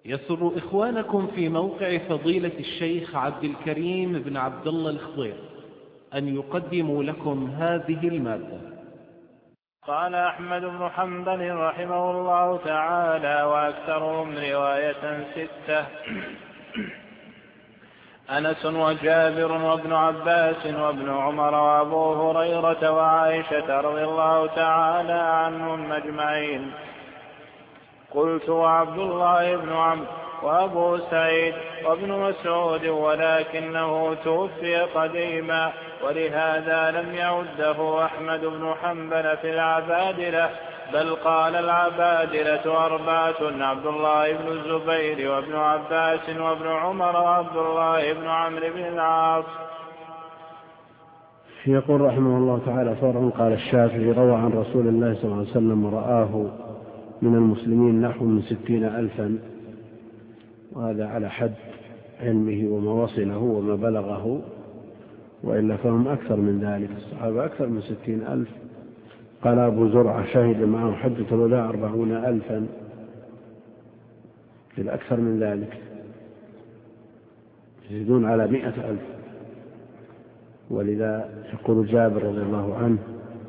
يسر إخوانكم في موقع فضيلة الشيخ عبد الكريم بن عبد الله الخضير أن يقدموا لكم هذه المادة. قال أحمد بن حنبل رحمه الله تعالى: وأكثرهم رواية 6: أنس وجابر وابن عباس وابن عمر وأبو هريرة وعائشة رضي الله تعالى عنهم أجمعين. قلت: وعبد الله بن عمرو وأبو سعيد وابن مسعود، ولكنه توفي قديما، ولهذا لم يعده أحمد بن حنبل في العبادلة، بل قال العبادلة 4: عبد الله بن الزبير وابن عباس وابن عمر وعبد الله بن عمرو بن العاص. يقول رحمه الله تعالى: فرع. قال الشافعي: روى عن رسول الله صلى الله عليه وسلم ورآه من المسلمين نحو من 60,000، وهذا على حد علمه وما وصله وما بلغه، وإلا فهم أكثر من ذلك، الصحابة أكثر من 60,000. قال أبو زرعة: شهد معه حجة الوداع 40,000، الأكثر من ذلك يزيدون على 100,000. ولذا يقول جابر رضي الله عنه: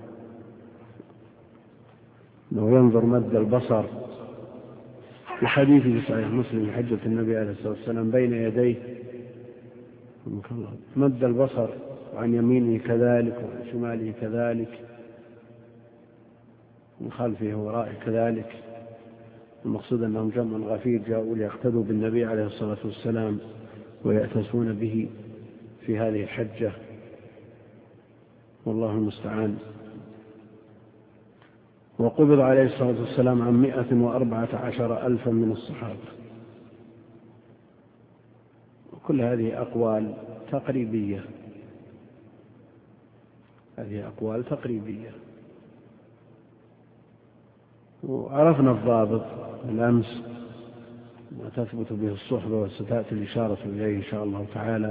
لو ينظر مد البصر في حديث في صحيح مسلم حجة النبي عليه الصلاة والسلام بين يديه مد البصر عن يمينه كذلك وعن شماله كذلك من خلفه وورائه كذلك. المقصود أنهم جمع غفير جاءوا ليقتدوا بالنبي عليه الصلاة والسلام ويأتسون به في هذه الحجة، والله المستعان. وقبض عليه الصلاة والسلام عن 114,000 من الصحابة. وكل هذه أقوال تقريبية، وعرفنا الضابط بالأمس ما تثبت به الصحبة، وستأتي الإشارة إليه إن شاء الله تعالى.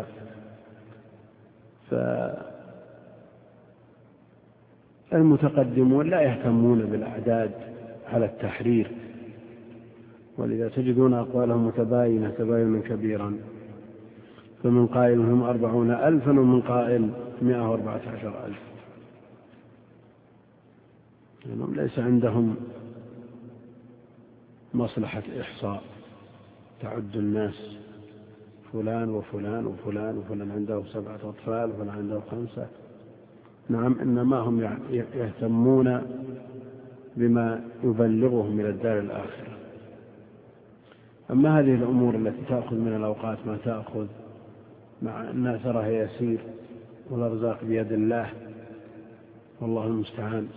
فالمتقدمون لا يهتمون بالأعداد على التحرير، ولذا تجدون أقوالهم متباينة تباينا كبيرا، فمن قائل هم 40,000 ومن قائل 114,000. لأنهم ليس عندهم مصلحة إحصاء تعد الناس فلان وفلان وفلان وفلان عنده 7 أطفال وفلان عنده 5. نعم، إنما هم يهتمون بما يبلغهم إلى الدار الآخرة. أما هذه الأمور التي تأخذ من الأوقات ما تأخذ، مع أن أثرها يسير والأرزاق بيد الله، والله المستعان.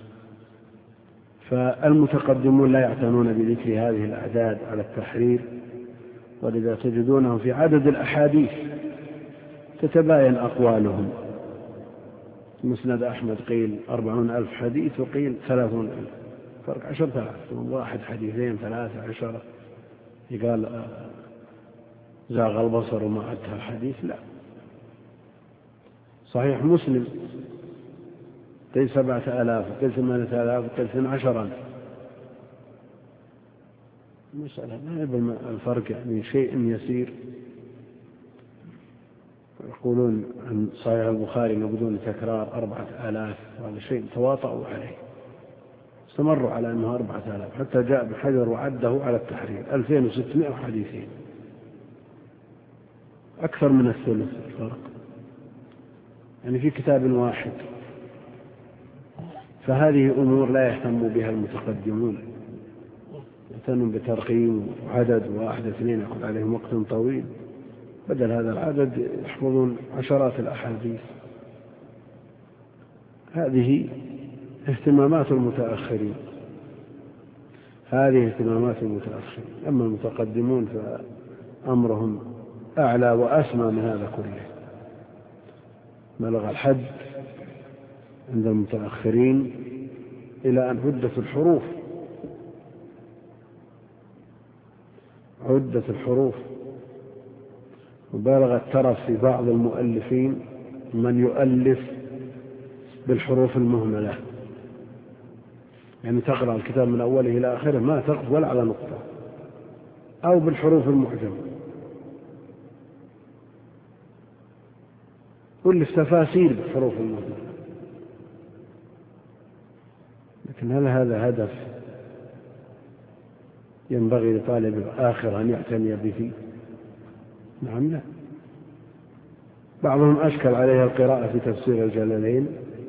فالمتقدمون لا يعتنون بذكر هذه الأعداد على التحرير، ولذا تجدونهم في عدد الأحاديث تتباين أقوالهم. مسند أحمد قيل 40,000 حديث وقيل 30,000، فرق 10,000، واحد حديثين 13 يقال زاغ البصر وما عدها حديث. لا، صحيح مسلم قيل 7,000 وقيل 8,000 وقيل 12. المسألة ما يبقى الفرق يعني شيء يسير. يقولون عن صحيح البخاري بدون تكرار 4,000، وهذا شيء تواطؤوا عليه، استمروا على أنه 4,000، حتى جاء ابن حجر وعده على التحرير 2,600 حديثين، أكثر من الثلث الفرق، يعني في كتاب واحد. فهذه أمور لا يهتم بها المتقدمون، يهتمون بترقيم وعدد، واحد اثنين يأخذ عليهم وقت طويل، بدل هذا العدد يحفظون عشرات الأحاديث. هذه اهتمامات المتأخرين، أما المتقدمون فأمرهم أعلى وأسمى من هذا كله. بلغ الحد عند المتأخرين إلى أن عدت الحروف، وبالغ الترف في بعض المؤلفين من يؤلف بالحروف المهملة، يعني تقرأ الكتاب من أوله إلى آخره ما تقف ولا على نقطة، أو بالحروف المعجمة، واللي في تفاسير بالحروف المعجمة. لكن هل هذا هدف ينبغي لطالب الآخر أن يعتني به؟ نعم لا. بعضهم أشكل عليه القراءة في تفسير الجلالين،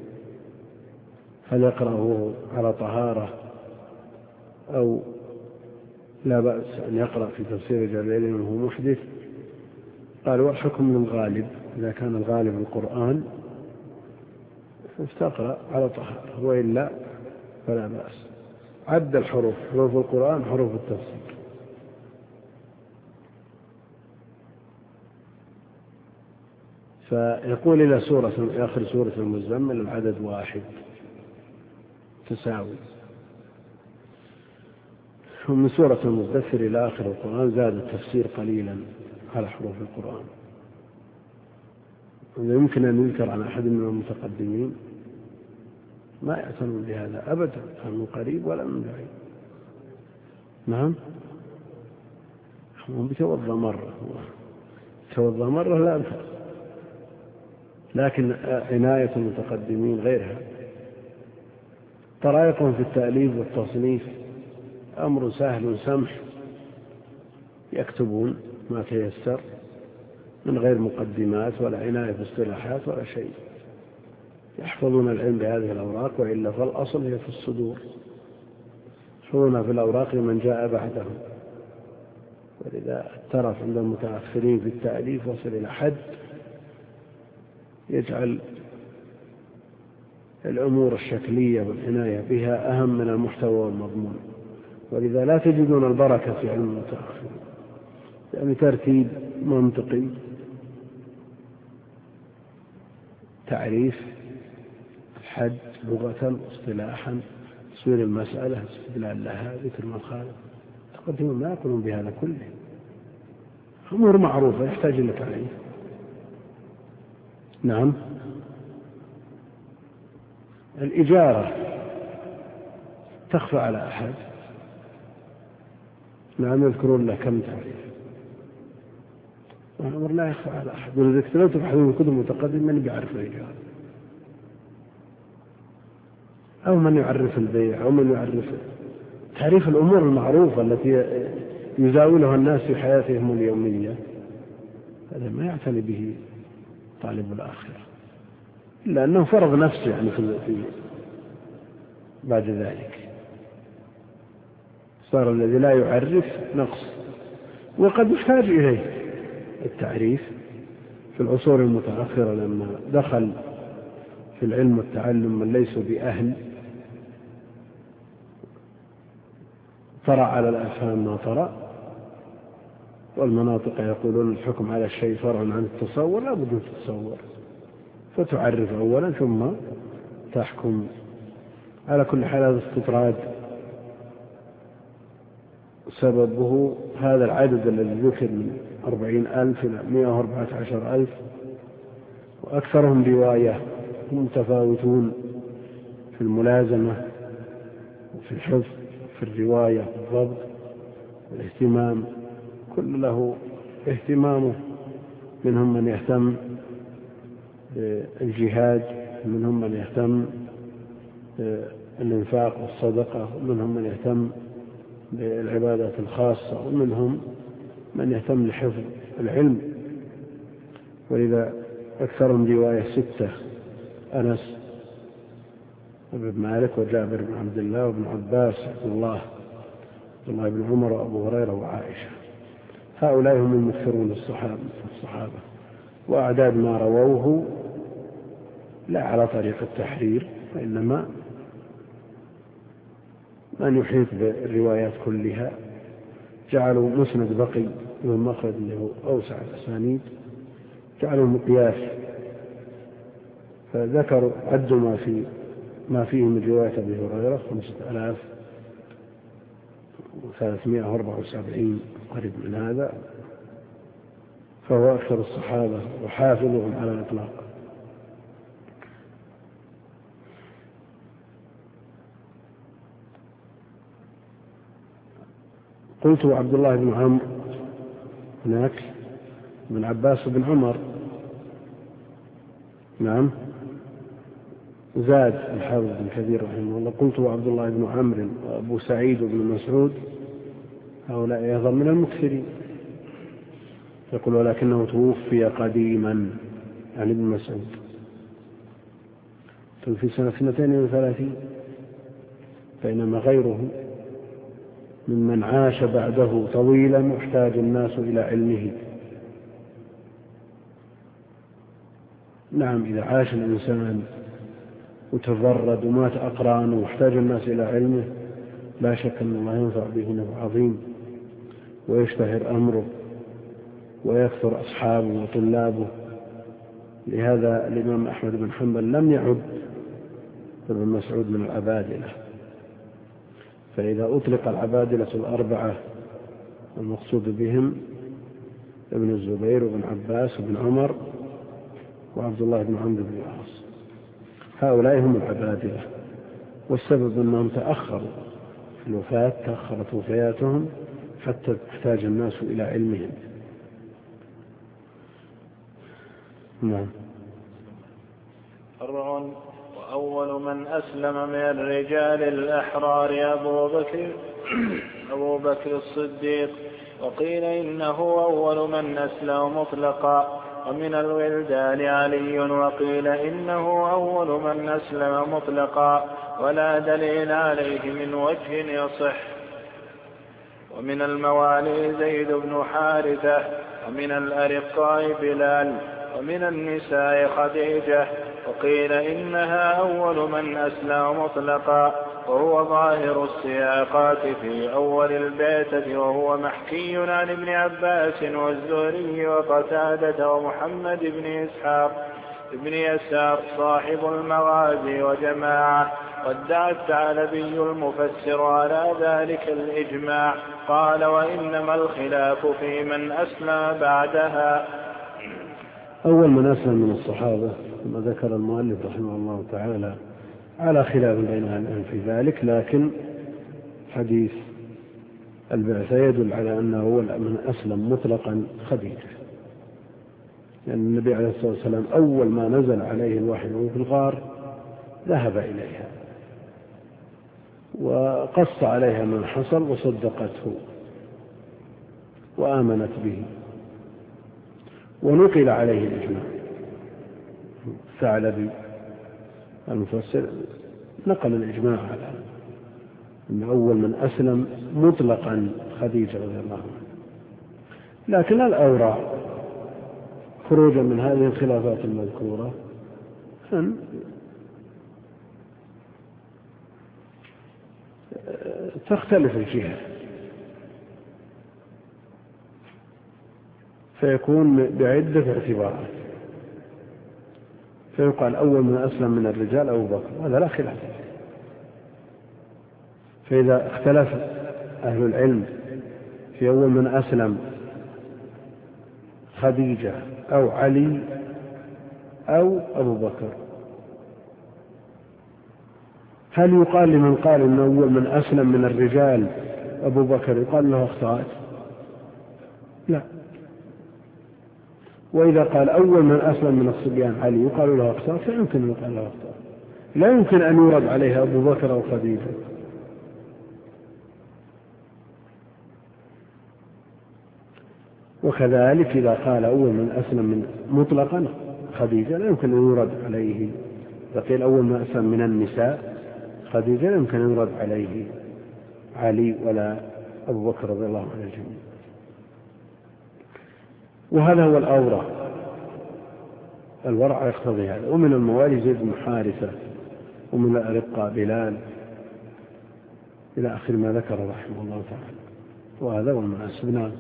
هل يقرأه على طهارة أو لا بأس أن يقرأ في تفسير الجلالين وهو محدث؟ قالوا الحكم للغالب، إذا كان الغالب القرآن فاستقرأ على طهارة، وإلا فلا بأس. عد الحروف، حروف القرآن حروف التفسير. فيقول إلى آخر سورة المزمل العدد 1 تساوي. ومن سورة المدثر إلى آخر القرآن زاد التفسير قليلا على حروف القرآن. يمكن أن يذكر عن أحد من المتقدمين ما يعتنون بهذا أبدا، من قريب ولا من بعيد. نعم، هم بيتوضأ مرة لا أكثر، لكن عناية المتقدمين غيرها. طرائقهم في التأليف والتصنيف أمر سهل سمح، يكتبون ما تيسر من غير مقدمات ولا عناية باصطلاحات ولا شيء، يحفظون العلم بهذه الأوراق، وإلا فالأصل هي في الصدور، يحفظون في الأوراق من جاء بعدهم. ولذا الترف عند المتأخرين في التأليف وصل إلى حد يجعل الأمور الشكلية والعناية بها أهم من المحتوى والمضمون. ولذا لا تجدون البركة في علم المتأخرين، يعني ترتيب منطقي، تعريف، الحد لغة واصطلاحا، تصوير المسألة، استدلال لها، ذكر ما خالف. تقدمون ما يقولون بهذا كله، أمور معروفة يحتاج لك عليه. نعم، الإجارة تخفى على أحد، نعم يذكرون له كم تعريف، والأمر لا يخفى على أحد. ولذلك لو تبحثون من كتب متقدم من يعرف الإجارة، أو من يعرف البيع، أو من يعرف تعريف الأمور المعروفة التي يزاولها الناس في حياتهم اليومية. هذا ما يعتني به طالب الآخرة، إلا أنه فرض نفسه يعني في بعد ذلك صار الذي لا يعرف نقص. وقد يحتاج إليه التعريف في العصور المتأخرة، لما دخل في العلم والتعلم من ليسوا بأهل، طرأ على الأفهام ما طرأ. والمناطق يقولون الحكم على الشيء فرع عن التصور، لا بد من التصور، فتعرف أولا ثم تحكم. على كل حال هذا استطراد سببه هذا العدد الذي ذكر من 40,000 إلى 114,000، وأكثرهم رواية، متفاوتون في الملازمة وفي الحفظ، في الرواية والضبط والاهتمام، كل له اهتمامه. منهم من يهتم بالجهاد، منهم من يهتم بالإنفاق والصدقة، ومنهم من يهتم بالعبادات الخاصة، ومنهم من يهتم لحفظ العلم. ولذا أكثرهم رواية 6: أنس بن مالك وجابر بن عبد الله وابن عباس عبد الله بن عمر وأبو هريرة وعائشة. هؤلاء هم المكثرون الصحابة. وأعداد ما رووه لا على طريق التحرير، وإنما من يحيط بالروايات كلها جعلوا مسند بقي من مخرج له أوسع الأسانيد، جعلوا مقياس، فذكروا عدوا ما فيه من رواية أبي هريرة 5374 قريب من هذا، فهو أكثر الصحابة وحافظهم على الإطلاق. قلت عبد الله بن عمرو هناك بن عباس بن عمر. نعم. زاد الحافظ بن كثير رحمه الله قلت عبد الله بن عمرو وأبو سعيد وابن مسعود هؤلاء أيضا من المكثرين. يقول ولكنه توفي قديما يعني ابن مسعود في سنة 32 بينما غيره ممن عاش بعده طويلا محتاج الناس إلى علمه. نعم إذا عاش الإنسان وتفرد ومات أقرانه واحتاج الناس إلى علمه لا شك أن الله ينفع به نفع عظيم ويشتهر أمره ويكثر أصحابه وطلابه. لهذا الإمام أحمد بن حنبل لم يعد ابن مسعود من العبادلة، فإذا أطلق العبادلة الأربعة المقصود بهم ابن الزبير وابن عباس وابن عمر وعبد الله بن عمرو بن العاص هؤلاء هم العبادلة. والسبب أنهم تأخروا في الوفاة، تأخرت وفياتهم حتى احتاج الناس إلى علمهم. نعم. فرع. وأول من أسلم من الرجال الأحرار أبو بكر الصديق، وقيل إنه أول من أسلم مطلقا، ومن الولدان علي، وقيل إنه أول من أسلم مطلقا ولا دليل عليه من وجه يصح. ومن الموالي زيد بن حارثة، ومن الأرقاء بلال، ومن النساء خديجة، وقيل إنها أول من أسلم مطلقا، وهو ظاهر السياقات في أول البعثة، وهو محكي عن ابن عباس والزهري وقتادة ومحمد بن إسحاق بن يسار صاحب المغازي وجماعة. وادعى الثعلبي المفسر على ذلك الإجماع. قال وإنما الخلاف في من أسلم بعدها. أول من أسلم من الصحابة كما ذكر المؤلف رحمه الله تعالى على خلاف بين أهل العلم في ذلك، لكن حديث البعثة يدل على أنه أول من أسلم مطلقا خديجة، لأن النبي عليه الصلاة والسلام أول ما نزل عليه الوحي وهو في الغار ذهب إليها وقص عليها من حصل وصدقته وآمنت به، ونقل عليه الإجماع. الثعلبي المفسر نقل الإجماع على أن أول من أسلم مطلقا خديجة رضي الله عنها. لكن الأوراع خروجا من هذه الخلافات المذكورة أن تختلف الجهة، فيكون بعدة اعتبارات، فيقال أول من أسلم من الرجال أبو بكر، هذا لا خلاف. فإذا اختلف أهل العلم في أول من أسلم خديجة أو علي أو أبو بكر، هل يقال لمن قال إن أول من أسلم من الرجال أبو بكر يقال له أخطأت؟ لا. وإذا قال أول من أسلم من الصبيان علي يقال له أخطأت، فيمكن أن يقال له أخطأت، لا يمكن أن يورد عليها أبو بكر أو خديجة. وكذلك إذا قال أول من أسلم من مطلقا خديجة لا يمكن أن يورد عليه، إذا قيل أول من أسلم من النساء خديجة لا يمكن أن يورد عليه علي ولا أبو بكر رضي الله عنه الجميع. وهذا هو الأورع، الورع يقتضي هذا. ومن الموالي زيد بن حارثة، ومن الأرقاء بلال، إلى آخر ما ذكر رحمه الله تعالى. وهذا هو المناسب.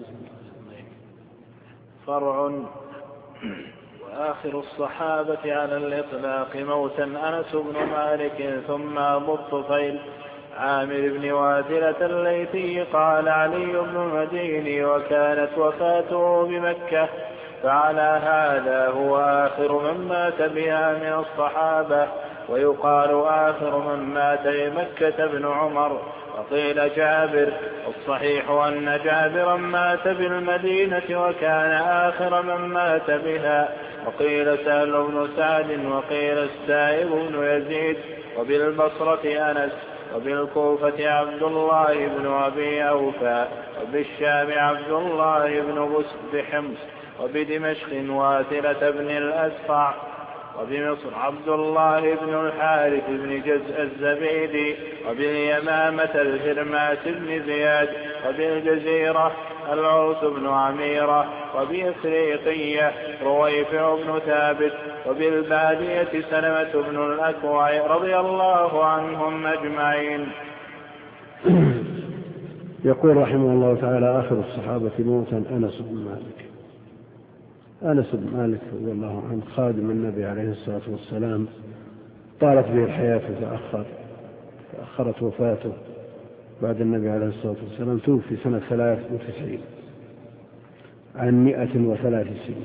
فرع. وآخر الصحابة على الإطلاق موتا أنس بن مالك، ثم أبو الطفيل عامر بن واثلة الليثي. قال علي بن المديني وكانت وفاته بمكة، فعلى هذا هو آخر من مات بها من الصحابة. ويقال آخر من مات بمكة ابن عمر. وقيل جابر، والصحيح أن جابرا مات بالمدينة وكان آخر من مات بها. وقيل سهل بن سعد، وقيل السائب بن يزيد، وبالبصرة أنس، وبالكوفة عبد الله بن أبي أوفى، وبالشام عبد الله بن بحمص، وبدمشق واثلة بن الأسقع، وبمصر عبد الله بن الحارث بن جزء الزبيدي، وباليمامة الهرماس بن زياد، وبالجزيرة العرس بن عميرة، وبإفريقية رويفع بن ثابت، وبالبادية سلمة بن الأكوع رضي الله عنهم أجمعين. يقول رحمه الله تعالى: آخر الصحابة موتا أنس بن مالك. أنس بن مالك رضي الله عنه خادم النبي عليه الصلاة والسلام، طالت به الحياة تأخرت وفاته بعد النبي عليه الصلاة والسلام، توفي سنة 93 عن 103 سنين.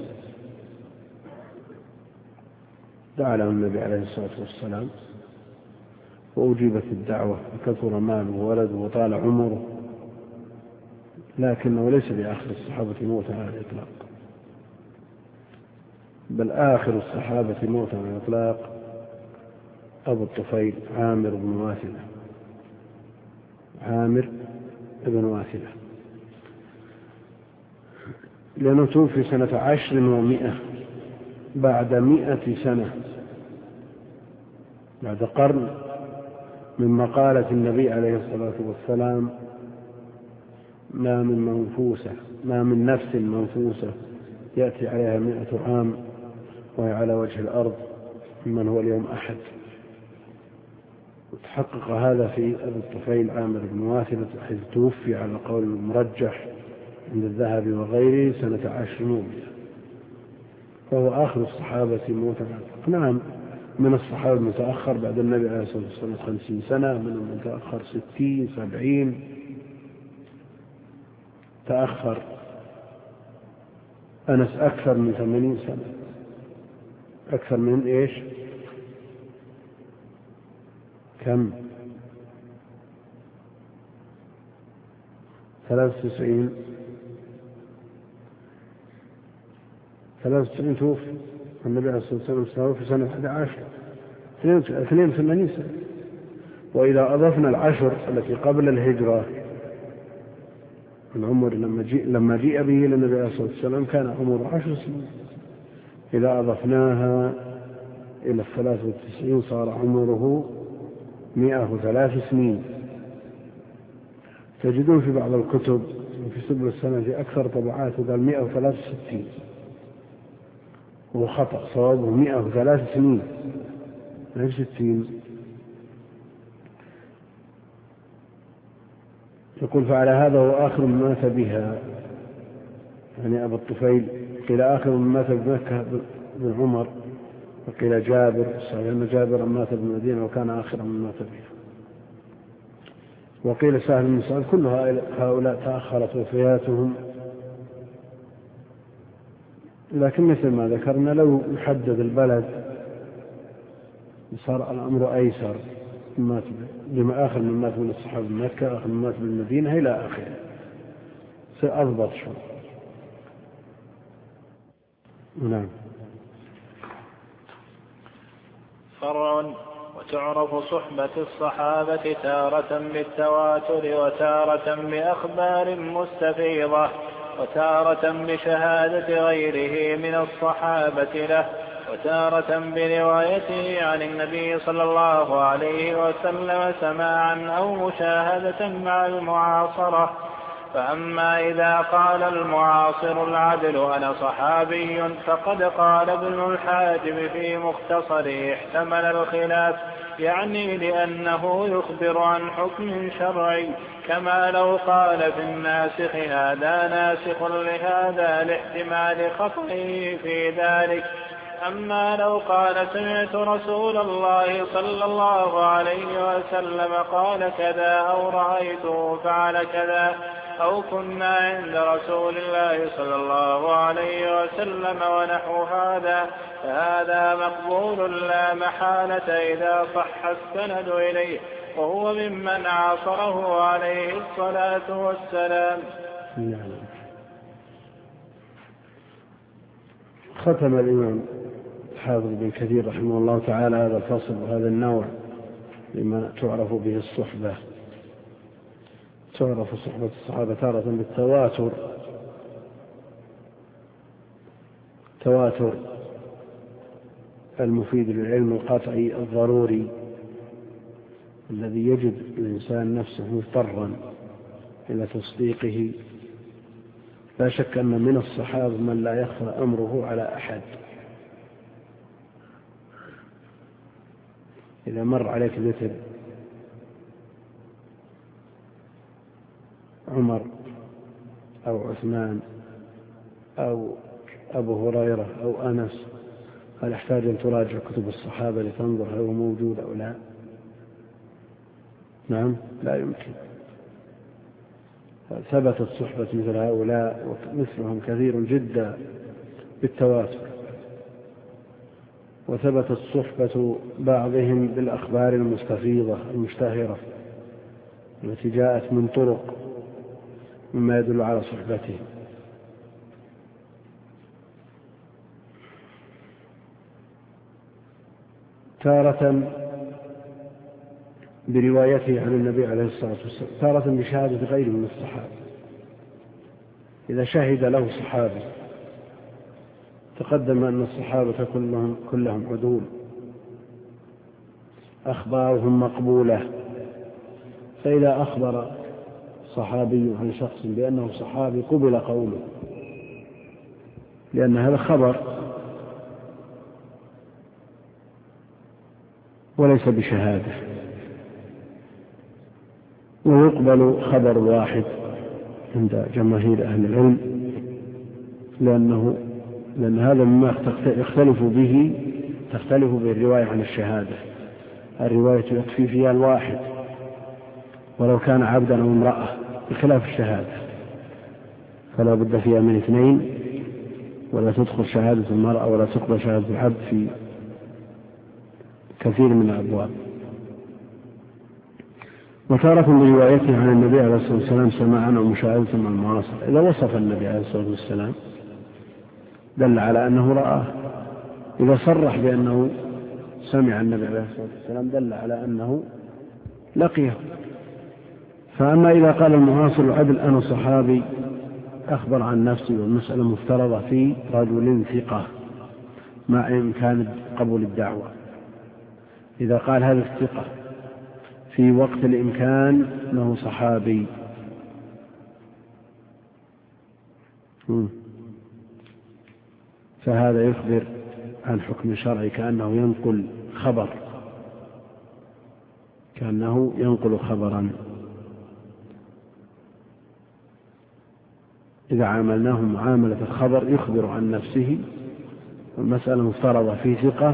دعا له النبي عليه الصلاة والسلام وأجيبت الدعوة، وكثر ماله وولده وطال عمره، لكنه ليس بآخر الصحابة موتا على الإطلاق، بل آخر الصحابة موتا على الإطلاق أبو الطفيل عامر بن واثلة. عامر بن واثلة لأنه توفي سنة 10 و100 بعد 100 سنة، بعد قرن من مقالة النبي عليه الصلاة والسلام: ما من نفس منفوسة يأتي عليها 100 عام وهي على وجه الأرض من هو اليوم أحد. وتحقق هذا في أبي الطفيل عامر بن واثلة، حيث توفي على القول المرجح عند الذهبي وغيره سنة 10 و100، فهو آخر الصحابة موتا. نعم، من الصحابة المتأخر بعد النبي عليه الصلاة والسلام 50 سنة، من المتأخر 60 70، تأخر أنس أكثر من 80 سنة، أكثر من إيش؟ كم؟ 93 توفي النبي عليه الصلاة والسلام في سنة 11، 82 سنة. وإذا أضفنا العشر التي قبل الهجرة من عمر لما جيء به للنبي عليه الصلاة والسلام كان عمره 10 سنين، إذا أضفناها إلى 93 صار عمره 103 سنين. تجدون في بعض الكتب وفي سبل السنة في أكثر طبعات قال 163، وهو خطأ، صوابه 103 سنين غير 60. يقول: فعلى هذا هو آخر من مات بها، يعني أبو الطفيل. قيل آخر من مات بمكة بن عمر، وقيل جابر، صحيح أن جابر مات بالمدينة وكان آخر من مات بها. وقيل سهل بن سعد. كل هؤلاء تأخرت وفياتهم، لكن مثل ما ذكرنا لو يحدد البلد صار الأمر أيسر. لما آخر من مات من الصحابة بمكة، آخر من مات بالمدينة إلى آخره، سأضبط شو. نعم. فرع. وتعرف صحبة الصحابة تارة بالتواتر، وتارة بأخبار مستفيضة، وتارة بشهادة غيره من الصحابة له، وتارة بروايته عن النبي صلى الله عليه وسلم سماعا أو مشاهدة مع المعاصرة. فأما إذا قال المعاصر العدل أنا صحابي، فقد قال ابن الحاجب في مختصره احتمل الخلاف، يعني لأنه يخبر عن حكم شرعي، كما لو قال في الناسخ هذا ناسخ لهذا لاحتمال خطئه في ذلك. أما لو قال سمعت رسول الله صلى الله عليه وسلم قال كذا أو رأيته فعل كذا، أو كنا عند رسول الله صلى الله عليه وسلم ونحو هذا، فهذا مقبول لا محالة إذا صح السند إليه، وهو ممن عاصره عليه الصلاة والسلام. ختم الإمام الحافظ بن كثير رحمه الله تعالى هذا الفصل وهذا النوع لما تعرف به الصحبة. تعرف صحبة الصحابة تارة بالتواتر، تواتر المفيد للعلم القطعي الضروري الذي يجد الإنسان نفسه مضطرا إلى تصديقه. لا شك أن من الصحابة من لا يخفى أمره على أحد. إذا مر عليك ذكر عمر أو عثمان أو أبو هريرة أو أنس، هل يحتاج أن تراجع كتب الصحابة لتنظر هل هو موجود أو لا؟ نعم، لا يمكن. ثبتت صحبة مثل هؤلاء ومثلهم كثير جدا بالتواتر، وثبتت صحبة بعضهم بالأخبار المستفيضة المشتهرة التي جاءت من طرق مما يدل على صحبتهم. تارة بروايته عن النبي عليه الصلاة والسلام، تارة بشهادة غيره من الصحابة. إذا شهد له صحابي، تقدم أن الصحابة كلهم عدول، أخبارهم مقبولة. فإذا أخبر صحابي عن شخص بأنه صحابي قبل قوله، لأن هذا خبر وليس بشهادة. ويقبل خبر الواحد عند جماهير أهل العلم، لأن هذا مما تختلف به الرواية عن الشهادة. الرواية يكفي فيها الواحد ولو كان عبدا أو امرأة، بخلاف الشهادة فلا بد فيها من اثنين، ولا تدخل شهادة المرأة ولا تقبل شهادة العبد في كثير من الأبواب. وتارة بروايته عن النبي عليه الصلاة والسلام سماعا ومشاهدة مع المعاصرة. إذا وصف النبي عليه الصلاة والسلام دل على أنه رآه، إذا صرح بأنه سمع النبي عليه الصلاة والسلام دل على أنه لقيه. فأما إذا قال المعاصر العدل أنا صحابي، أخبر عن نفسي والمسألة مفترضة في رجل ثقة مع إمكان قبول الدعوة. إذا قال هذا الثقة في وقت الإمكان له صحابي، فهذا يخبر عن حكم شرعي كأنه ينقل خبرا. إذا عاملناه معاملة الخبر يخبر عن نفسه، والمسألة مفترضة في ثقة،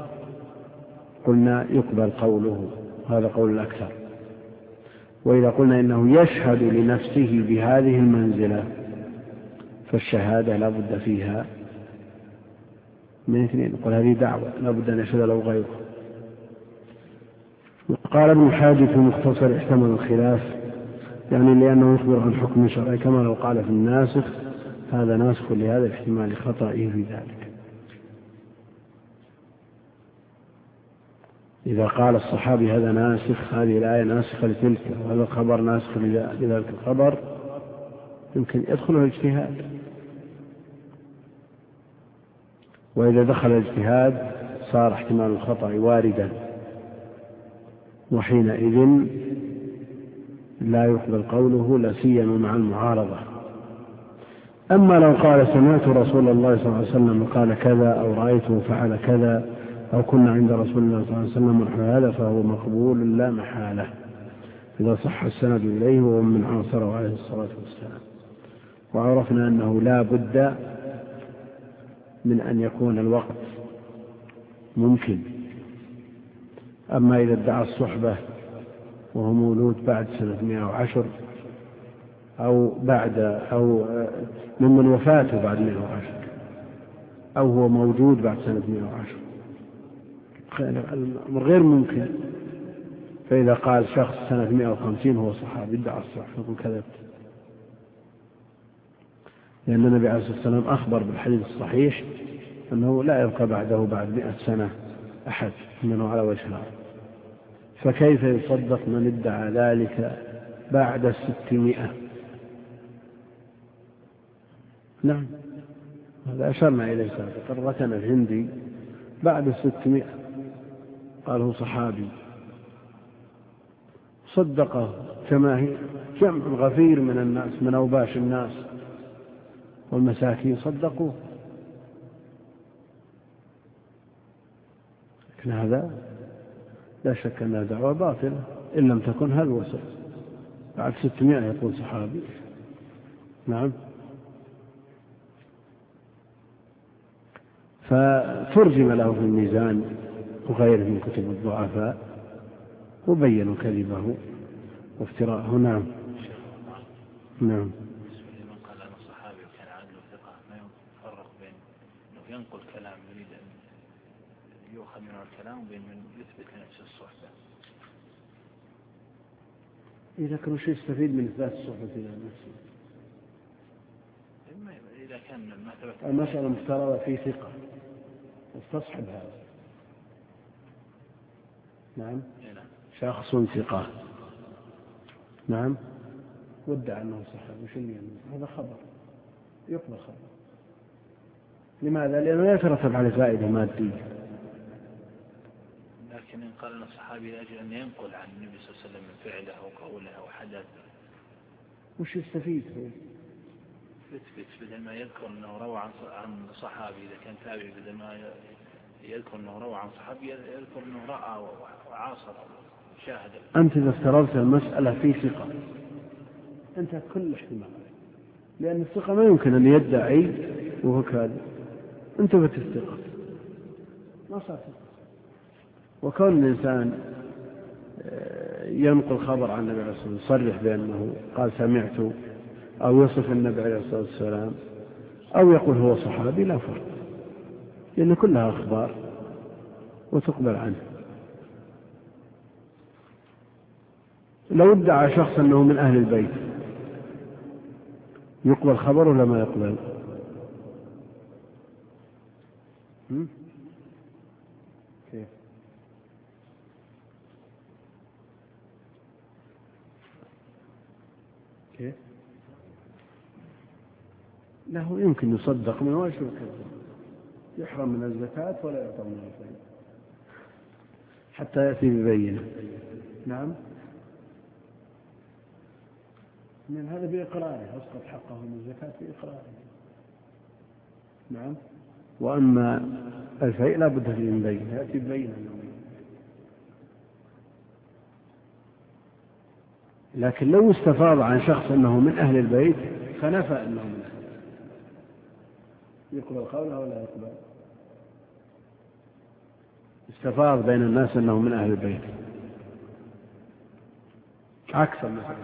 قلنا يقبل قوله، هذا قول الأكثر. وإذا قلنا إنه يشهد لنفسه بهذه المنزلة، فالشهادة لا بد فيها من اثنين. نقول هذه دعوة لا بد أن يشهد له غيره. قال ابن الحاج في مختصر احتمل الخلاف، يعني لأنه يخبر عن حكم شرعي كما لو قال في الناسخ هذا ناسخ لهذا الاحتمال خطئه في ذلك. إذا قال الصحابي هذا ناسخ، هذه الآية ناسخة لتلك، وهذا الخبر ناسخ لذلك الخبر، يمكن يدخل الاجتهاد. وإذا دخل الاجتهاد صار احتمال الخطأ واردا، وحينئذ لا يقبل قوله، لا سيما مع المعارضة. أما لو قال سمعت رسول الله صلى الله عليه وسلم قال كذا، أو رأيته فعل كذا، أو كنا عند رسول الله صلى الله عليه وسلم ونحو هذا، فهو مقبول لا محالة إذا صح السند إليه وهو من عاصره عليه الصلاة والسلام. وعرفنا أنه لا بد من أن يكون الوقت ممكن. أما إذا ادعى الصحبة وهو مولود بعد سنة 110 أو ممن وفاته بعد 110، أو هو موجود بعد سنة 110، غير ممكن. فإذا قال شخص سنة 150 هو صحابي ادعى الصحة يقول كذبت، لأن النبي عليه الصلاة والسلام أخبر بالحديث الصحيح أنه لا يبقى بعده بعد 100 سنة أحد منه على وجه الأرض، فكيف يصدق من ادعى ذلك بعد 600؟ نعم، هذا أشرنا إليه سابقا، ركن الهندي بعد 600 قال هو صحابي، صدقه جمع غفير من الناس، من أوباش الناس والمساكين صدقوه. لكن هذا لا شك أنها دعوة باطلة إن لم تكن هلوسة. بعد 600 يقول صحابي. نعم. فترجم له في الميزان وغيره من كتب الضعفاء وبينوا كذبه وافتراءه. نعم. نعم. من قال أنا صحابي وكان عدل ثقة ما يفرق بين أنه ينقل كلام يريد أن يؤخذ منه الكلام وبين من يثبت لنفسه الصحبة. إذا كان شيء يستفيد من إثبات الصحبة إلى نفسه، إذا كان ما ثبت المسألة مفترضة في ثقة استصحب هذا. نعم. شخص ثقة نعم وادعى أنه صحابي، وش اللي هذا خبر يقبل خبر. لماذا؟ لأنه لا يترتب على فائدة مادية. لكن إن قال أن الصحابي لأجل أن ينقل عن النبي صلى الله عليه وسلم من فعله أو قوله أو حدث، وش يستفيد هو؟ يثبت بدل ما يذكر أنه روى عن صحابي، إذا كان تابعي بدل ما يذكر أنه روى عن صحابي يذكر أنه رأى وعاصر شاهد. أنت إذا افترضت المسألة في ثقة أنت كل احتمال، لأن الثقة ما يمكن أن يدعي وهو كاذب. أنت بتثقة ما صار ثقة. وكون الإنسان ينقل خبر عن النبي عليه الصلاة والسلام يصرح بأنه قال سمعت، أو يصف النبي عليه الصلاة والسلام، أو يقول هو صحابي، لا فرق، لأن كلها أخبار وتقبل عنه. لو ادعى شخص أنه من أهل البيت يقبل خبره ولا ما يقبل؟ كيف؟ كيف؟ له يمكن يصدق من وجه الكذب، يحرم من الزكاة ولا يعطى من الزكاة حتى يأتي ببينة. نعم. من هذا بإقراره أسقط حقه من الزكاة بإقراره. نعم. وأما الفيء لا بد فيه من بينة، يأتي ببينة. لكن لو استفاض عن شخص أنه من أهل البيت فنفى أنه من أهل البيت، يقبل قوله ولا يقبل؟ استفاض بين الناس أنه من أهل البيت عكس المثل،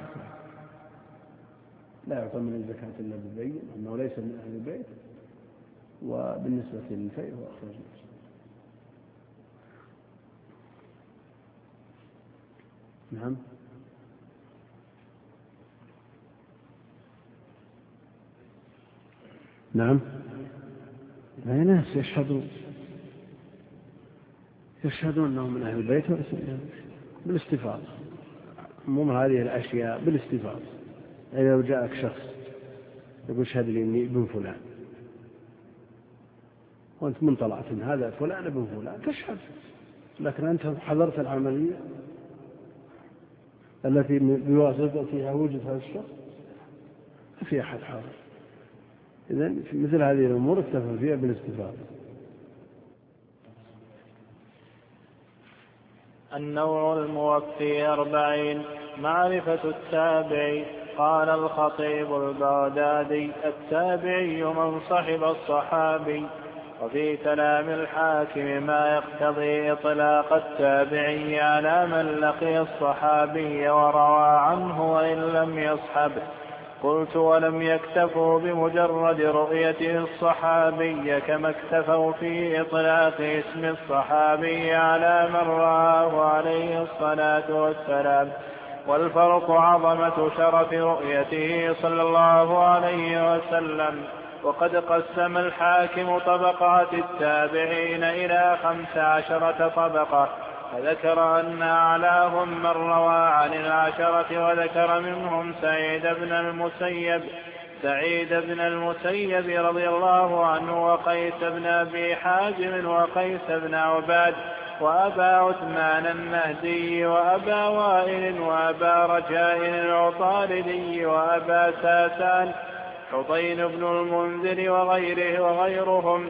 لا يعطى من الزكاة إلا بالبين أنه ليس من أهل البيت، وبالنسبة للفيء هو أخرج نفسه. نعم. نعم. لا ناس يشهدون أنهم من أهل البيت بالاستفاضة، مو هذه الأشياء بالاستفاضة. إذا لو جاءك شخص يقول شهد لي إني ابن فلان، وأنت من طلعت من هذا فلان ابن فلان تشهد، لكن أنت حضرت العملية التي بواسطتها وجد هذا الشخص، ما في أحد حاضر. إذن في مثل هذه الأمور اكتفى فيها بالاستفاضة. النوع الموفي 40 معرفة التابعي. قال الخطيب البغدادي: التابعي من صحب الصحابي. وفي كلام الحاكم ما يقتضي إطلاق التابعي على من لقي الصحابي وروى عنه وإن لم يصحبه، قلت ولم يكتفوا بمجرد رؤيته الصحابي كما اكتفوا في إطلاق اسم الصحابي على من رآه عليه الصلاة والسلام، والفرق عظمة شرف رؤيته صلى الله عليه وسلم. وقد قسم الحاكم طبقات التابعين إلى 15 طبقة، فذكر أن أعلاهم من روى عن العشرة، وذكر منهم سعيد بن المسيب رضي الله عنه، وقيس بن أبي حازم، وقيس بن عباد، وأبا عثمان النهدي، وأبا وائل، وأبا رجاء العطاردي، وأبا ساسان حطين بن المنذر وغيرهم،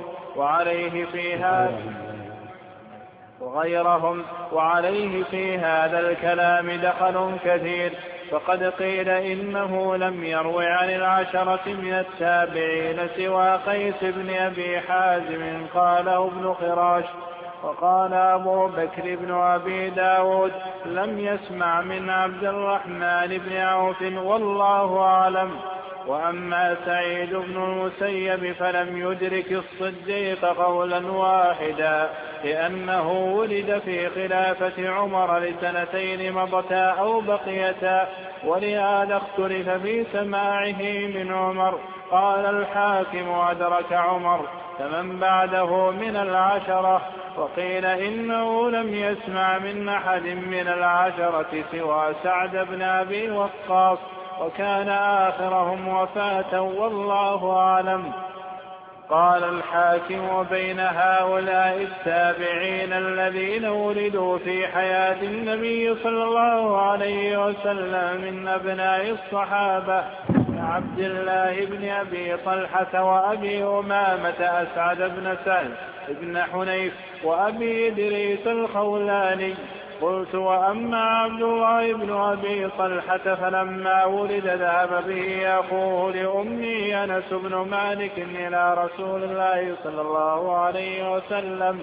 وعليه في هذا الكلام دخل كثير. فقد قيل إنه لم يروي عن العشرة من التابعين سوى قيس بن أبي حازم، قاله ابن خراش. وقال أبو بكر بن أبي داود لم يسمع من عبد الرحمن بن عوف، والله أعلم. وأما سعيد بن المسيب فلم يدرك الصديق قولا واحدا، لأنه ولد في خلافة عمر ل2 مضتا أو بقيتا، ولهذا اختلف في سماعه من عمر. قال الحاكم أدرك عمر فمن بعده من العشرة. وقيل إنه لم يسمع من أحد من العشرة سوى سعد بن أبي وقاص، وكان آخرهم وفاة، والله أعلم. قال الحاكم وبين هؤلاء التابعين الذين ولدوا في حياة النبي صلى الله عليه وسلم من أبناء الصحابة عبد الله بن أبي طلحة، وأبي أمامة أسعد بن سهل بن حنيف، وأبي إدريس الخولاني. قلت وأما عبد الله بن أبي طلحة فلما ولد ذهب به أخوه لأمه أنس بن مالك إلى رسول الله صلى الله عليه وسلم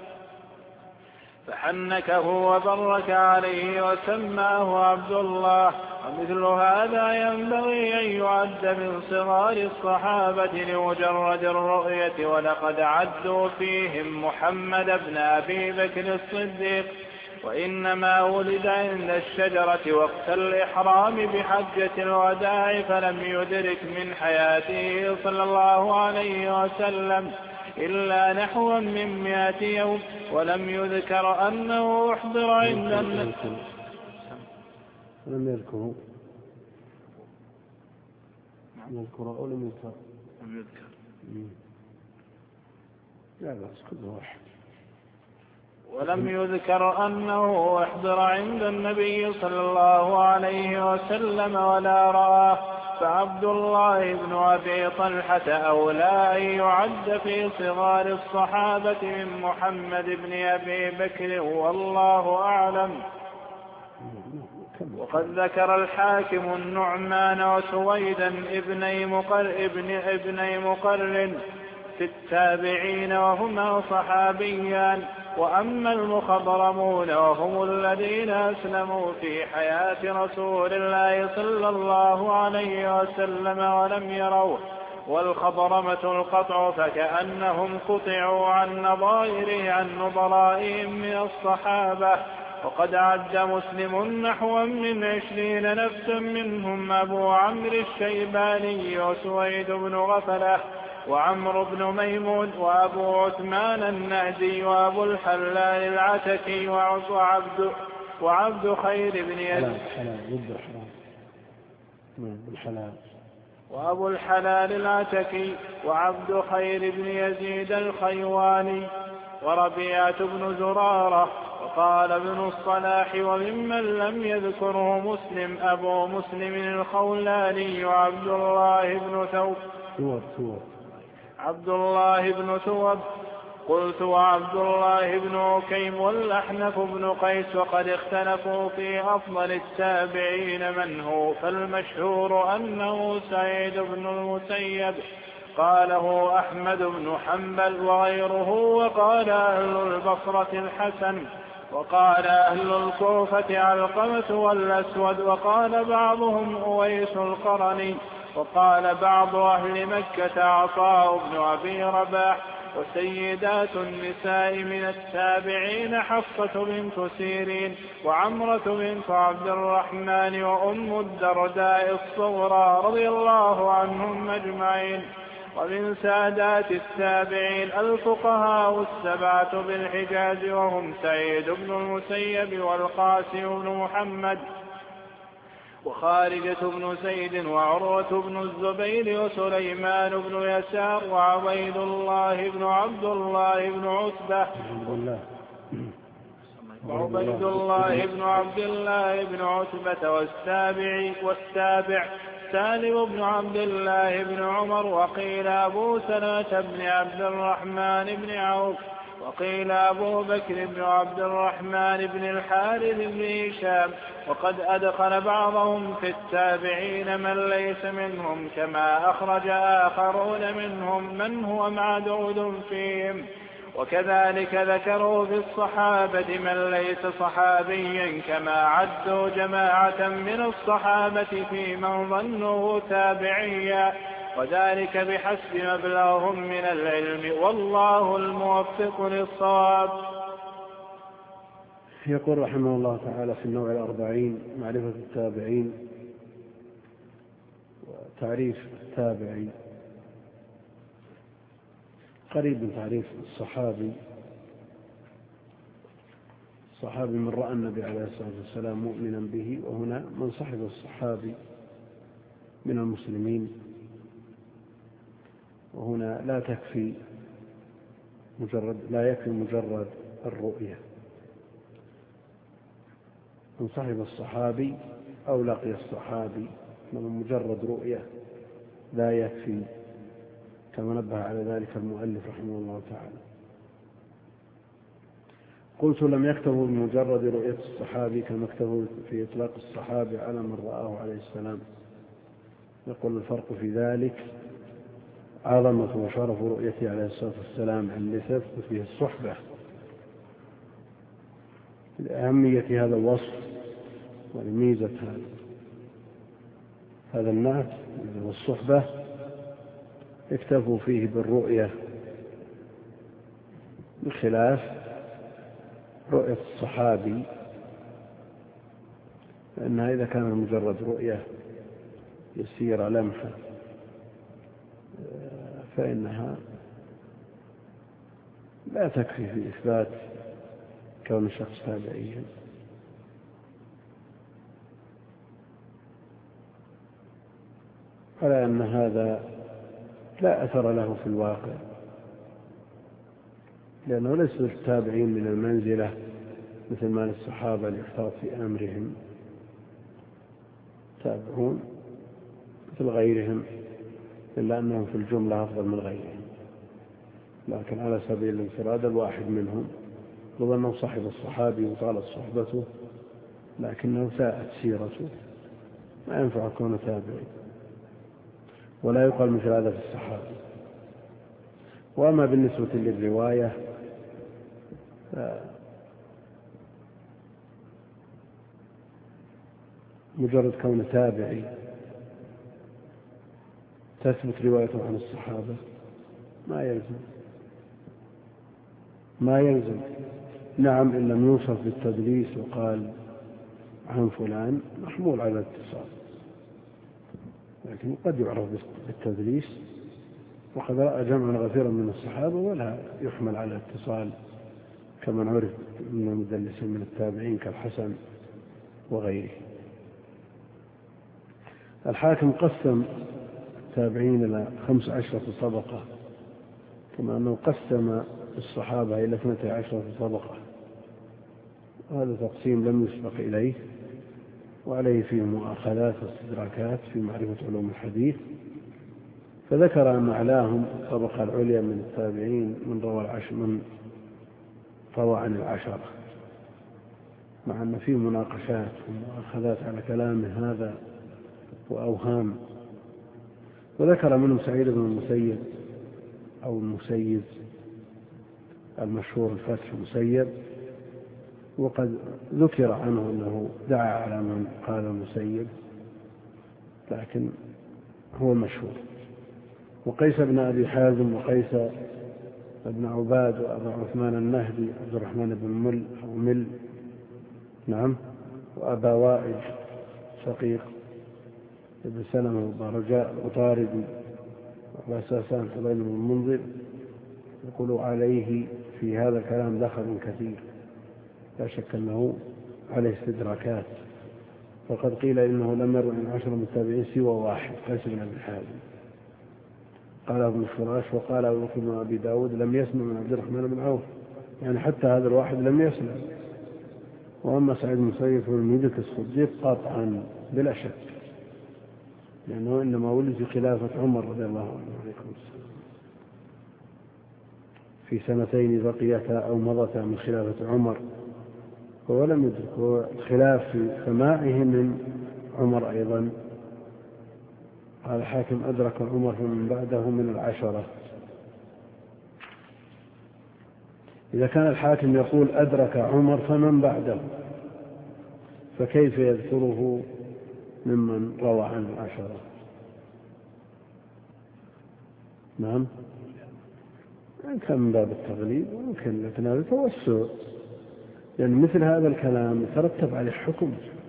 فحنكه وبرك عليه وسماه عبد الله. ومثل هذا ينبغي أن يعد من صغار الصحابة لمجرد الرؤية، ولقد عدوا فيهم محمد بن أبي بكر الصديق، وإنما ولد عند الشجرة وقت الإحرام بحجة الوداع، فلم يدرك من حياته صلى الله عليه وسلم إلا نحو من 100 يوم، ولم يذكر أنه أحضر عند النبي. لم يذكره أو لم يذكر لا بأس كل واحد. ولم يذكر أنه أحضر عند النبي صلى الله عليه وسلم ولا رآه، فعبد الله بن أبي طلحة أولى أن يعد في صغار الصحابة من محمد بن أبي بكر، والله أعلم. وقد ذكر الحاكم النعمان وسويدا ابني مقرن في التابعين وهما صحابيان. وأما المخضرمون وهم الذين أسلموا في حياة رسول الله صلى الله عليه وسلم ولم يروه، والخضرمة القطع، فكأنهم قطعوا عن نظرائهم من الصحابة. وقد عد مسلم نحوا من 20 نفسا، منهم أبو عمرو الشيباني وسويد بن غفلة وعمرو بن ميمون وأبو عثمان النهدي وأبو الحلال العتكي وعبد خير بن يزيد وأبو الحلال العتكي وعبد خير بن يزيد الخيواني وربيعة بن زرارة. وقال ابن الصلاح وممن لم يذكره مسلم أبو مسلم الخولاني وعبد الله بن ثوب. قلت وعبد الله بن عكيم والأحنف بن قيس، وقد اختلفوا في أفضل التابعين من هو، فالمشهور أنه سعيد بن المسيب، قاله أحمد بن حنبل وغيره، وقال أهل البصرة الحسن، وقال أهل الكوفة علقمة والأسود، وقال بعضهم أويس القرني، وقال بعض أهل مكة عطاء بن أبي رباح. وسيدات النساء من التابعين حفصة بنت سيرين وعمرة بنت عبد الرحمن وأم الدرداء الصغرى رضي الله عنهم أجمعين. ومن سادات التابعين الفقهاء السبعة بالحجاز، وهم سعيد بن المسيب والقاسم بن محمد وخارجة بن زيد وعروة بن الزبير وسليمان بن يسار وعبيد الله بن عبد الله بن عتبة وعبيد الله بن عبد الله بن عتبة والسابع سالم بن عبد الله بن عمر. وقيل أبو سلمة بن عبد الرحمن بن عوف، وقيل أبو بكر بن عبد الرحمن بن الحارث بن هشام. وقد أدخل بعضهم في التابعين من ليس منهم، كما أخرج آخرون منهم من هو معدود فيهم. وكذلك ذكروا في الصحابة من ليس صحابيا، كما عدوا جماعة من الصحابة في من ظنه تابعيا، وذلك بحسب مبلغهم من العلم، والله الموفق للصواب. يقول رحمه الله تعالى في النوع 40 معرفة التابعين وتعريف التابعي. قريب من تعريف الصحابي من رأى النبي عليه الصلاة والسلام مؤمنا به، وهنا من صحب الصحابي من المسلمين. وهنا لا يكفي مجرد الرؤية. من صحب الصحابي أو لقي الصحابي من مجرد رؤية لا يكفي، كما نبه على ذلك المؤلف رحمه الله تعالى. قلت لم يكتبوا بمجرد رؤية الصحابي كما اكتبوا في إطلاق الصحابي على من رآه عليه السلام. يقول الفرق في ذلك عظمة وشرف رؤيته عليه الصلاة والسلام الذي تثبت فيه الصحبة، لأهمية هذا الوصف ولميزة هذا النعت والصحبة. اكتفوا فيه بالرؤية بخلاف رؤية الصحابي، لأنها إذا كان مجرد رؤية يسير لمحة فإنها لا تكفي في إثبات كون الشخص تابعيا. على أن هذا لا أثر له في الواقع، لأنه ليس التابعين من المنزلة مثل ما للصحابة ليحتاط في أمرهم، تابعون مثل غيرهم، إلا أنهم في الجملة أفضل من غيرهم. لكن على سبيل الانفراد الواحد منهم رغم أنه صاحب الصحابي وطالت صحبته لكنه ساءت سيرته، ما ينفع كونه تابعي، ولا يقال مثل هذا في الصحابة. وأما بالنسبة للرواية مجرد كون تابعي تثبت روايته عن الصحابة ما يلزم. نعم إن لم يوصف بالتدليس وقال عن فلان محمول على الاتصال، لكن قد يعرف بالتدليس، وقد رأى جمعا غفيرا من الصحابة ولا يحمل على الاتصال كما عرف من المدلسين من التابعين كالحسن وغيره. الحاكم قسم التابعين إلى 15 طبقة، كما أنه قسم الصحابة إلى 12 طبقة. هذا تقسيم لم يسبق إليه، وعليه فيه مؤاخذات واستدراكات في معرفة علوم الحديث. فذكر أن أعلاهم الطبقة العليا من التابعين من روى عن العشرة، مع أن فيه مناقشات ومؤاخذات على كلام هذا وأوهام. وذكر منهم سعيد بن المسيب أو المسيب المشهور الفتح مسيب، وقد ذكر عنه أنه دعا على من قال المسيب، لكن هو مشهور. وقيس بن أبي حازم وقيس بن عباد وأبا عثمان النهدي عبد الرحمن بن مل نعم، وأبا وائل شقيق ابن سلمة وبرجاء وطاردي وأبا ساسان حبيب بن المنذر يقول عليه في هذا الكلام دخل كثير، لا شك أنه عليه استدراكات، وقد قيل إنه لم يروي عن 10 من التابعين سوى واحد قيس بن أبي حازم، قاله ابن فراش. وقال أبو بكر بن أبي داود لم يسمع من عبد الرحمن بن عوف، يعني حتى هذا الواحد لم يسمع. وأما سعيد بن مسيب فمن الصديق قطعا بلا شك، لأنه إنما ولد في خلافة عمر رضي الله عنه في سنتين بقيتا أو مضتا من خلافة عمر، ولم يدرك. والخلاف في سماعه من عمر أيضا، قال الحاكم أدرك عمر فمن بعده من 10. إذا كان الحاكم يقول أدرك عمر فمن بعده، فكيف يذكره ممن روى عن 10؟ نعم، كان من باب التغليب ويمكن، لكن هذا توسع، يعني مثل هذا الكلام يترتب عليه حكم،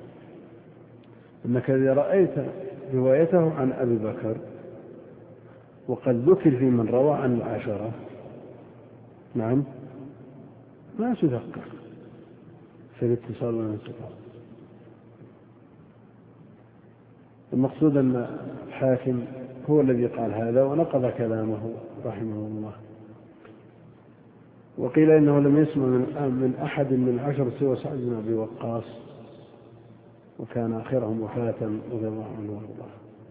أنك إذا رأيت روايته عن أبي بكر وقد ذكر في من روى عن 10 نعم ما تذكر في الاتصال والانقطاع. المقصود أن الحاكم هو الذي قال هذا ونقض كلامه رحمه الله. وقيل إنه لم يسمع من أحد من 10 سوى سعد بن أبي وقاص، وكان آخرهم وفاة رضي الله عنه وارضاه.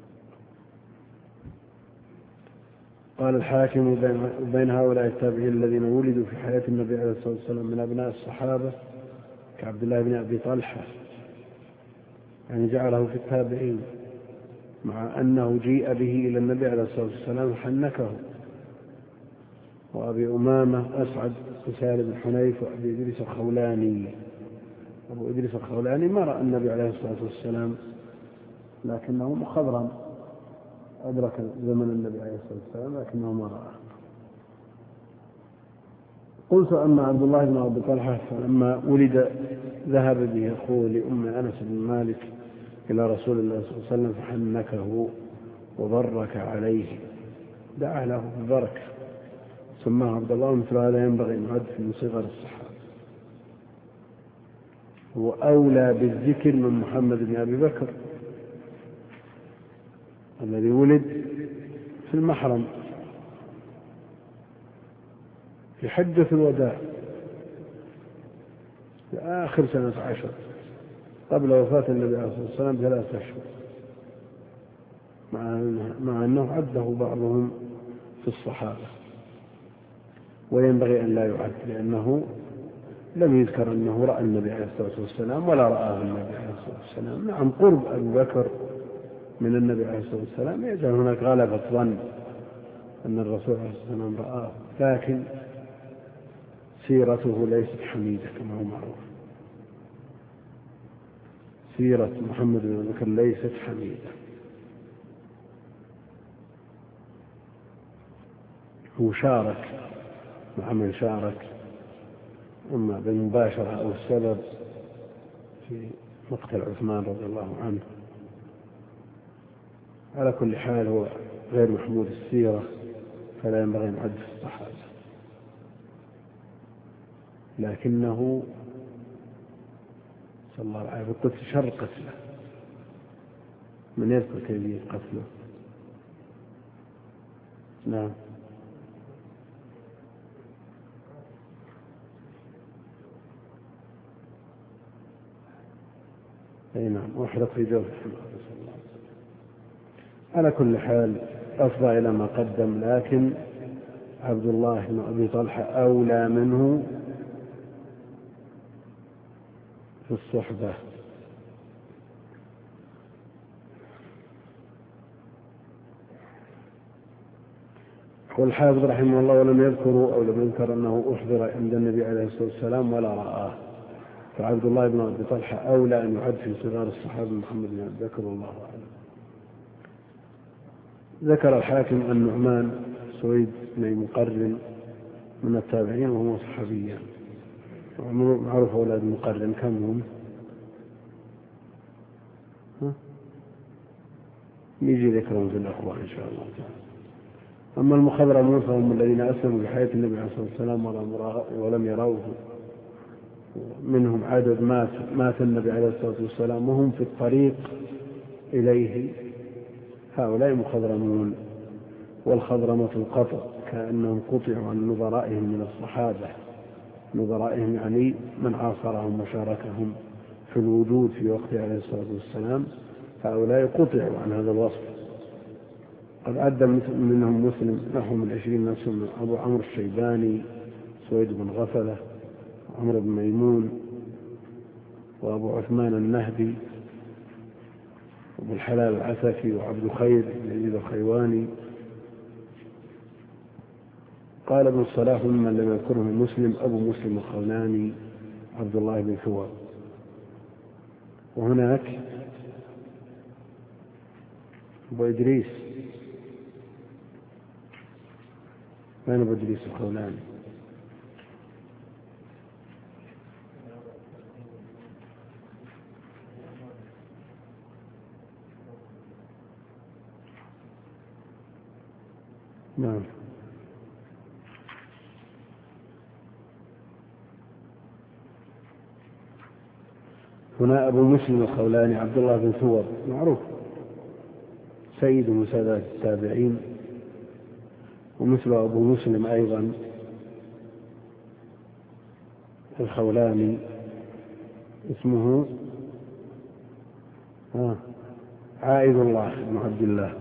قال الحاكم بين هؤلاء التابعين الذين ولدوا في حياة النبي عليه الصلاة والسلام من أبناء الصحابة كعبد الله بن أبي طلحة، يعني جعله في التابعين، مع أنه جيء به إلى النبي عليه الصلاة والسلام وحنكه، وأبي أمامة أسعد وسالم بن حنيف وأبي إدريس الخولاني. أبو إدريس الخولاني ما رأى النبي عليه الصلاة والسلام، لكنه مخضرم أدرك زمن النبي عليه الصلاة والسلام لكنه ما رأى. قلت أما عبد الله بن أبي طلحة فلما ولد ذهب به أخوه لأم أنس بن مالك إلى رسول الله صلى الله عليه وسلم فحنكه وبرك عليه، دعا له بالبركة، سماه عبد الله. مثل هذا ينبغي أن يعد في صغر الصحابة، هو أولى بالذكر من محمد بن أبي بكر الذي ولد في المحرم في حجة الوداع في آخر سنة 10 قبل وفاة النبي عليه الصلاة والسلام ب3 أشهر، مع أنه عده بعضهم في الصحابة، وينبغي أن لا يعد لأنه لم يذكر أنه رأى النبي عليه الصلاة والسلام ولا رآه النبي عليه الصلاة والسلام. نعم، قرب أبي بكر من النبي عليه الصلاة والسلام يجعل هناك غلبة ظن أن الرسول عليه الصلاة والسلام رآه، لكن سيرته ليست حميدة كما هو معروف. سيرة محمد بن أبي بكر ليست حميدة، هو شارك مع من شارك، أما بالمباشرة أو السبب في مقتل عثمان رضي الله عنه. على كل حال هو غير محمود السيرة، فلا ينبغي أن يعد في الصحابة، لكنه صلى الله عليه وسلم قلت شر قتله، من يذكر كيفية قتله؟ نعم، أي نعم، أحرق في جوف الحمار صلى الله عليه وسلم. على كل حال أفضى إلى ما قدم، لكن عبد الله بن أبي طلحة أولى منه في الصحبة. والحافظ رحمه الله ولم يذكروا أو لم يذكر أنه أحضر عند النبي عليه الصلاة والسلام ولا رآه، فعبد الله بن أبي طلحة أولى أن يعد في صغار الصحابة محمد بن أبي بكر والله أعلم. ذكر الحاكم النعمان سويد بن مقرن من التابعين وهو صحابيا، معروف أولاد مقرن كم هم؟ يجي ذكرهم في الأخبار إن شاء الله تعالى. أما المخضرمون فهم الذين أسلموا بحياة النبي عليه الصلاة والسلام ولم يروه، منهم عدد مات النبي عليه الصلاة والسلام وهم في الطريق إليه، هؤلاء مخضرمون. والخضرمة القطع كأنهم قطعوا عن نظرائهم من الصحابة، نظرائهم يعني من عاصرهم وشاركهم في الوجود في وقت عليه الصلاة والسلام، هؤلاء قطعوا عن هذا الوصف. قد عد منهم مسلم نحو من 20 نفسا: أبو عمرو الشيباني، سويد بن غفلة، عمرو بن ميمون، وأبو عثمان النهدي، وأبو الحلال العسكي، وعبد خير بن يزيد الخيواني. قال ابن الصلاح ممن لم يذكره مسلم أبو مسلم الخولاني عبد الله بن ثواب. وهناك أبو إدريس، وين أبو إدريس الخولاني؟ نعم. هنا أبو مسلم الخولاني عبد الله بن ثواب معروف، سيد من سادات التابعين، ومثل أبو مسلم أيضا الخولاني اسمه عائد الله بن عبد الله.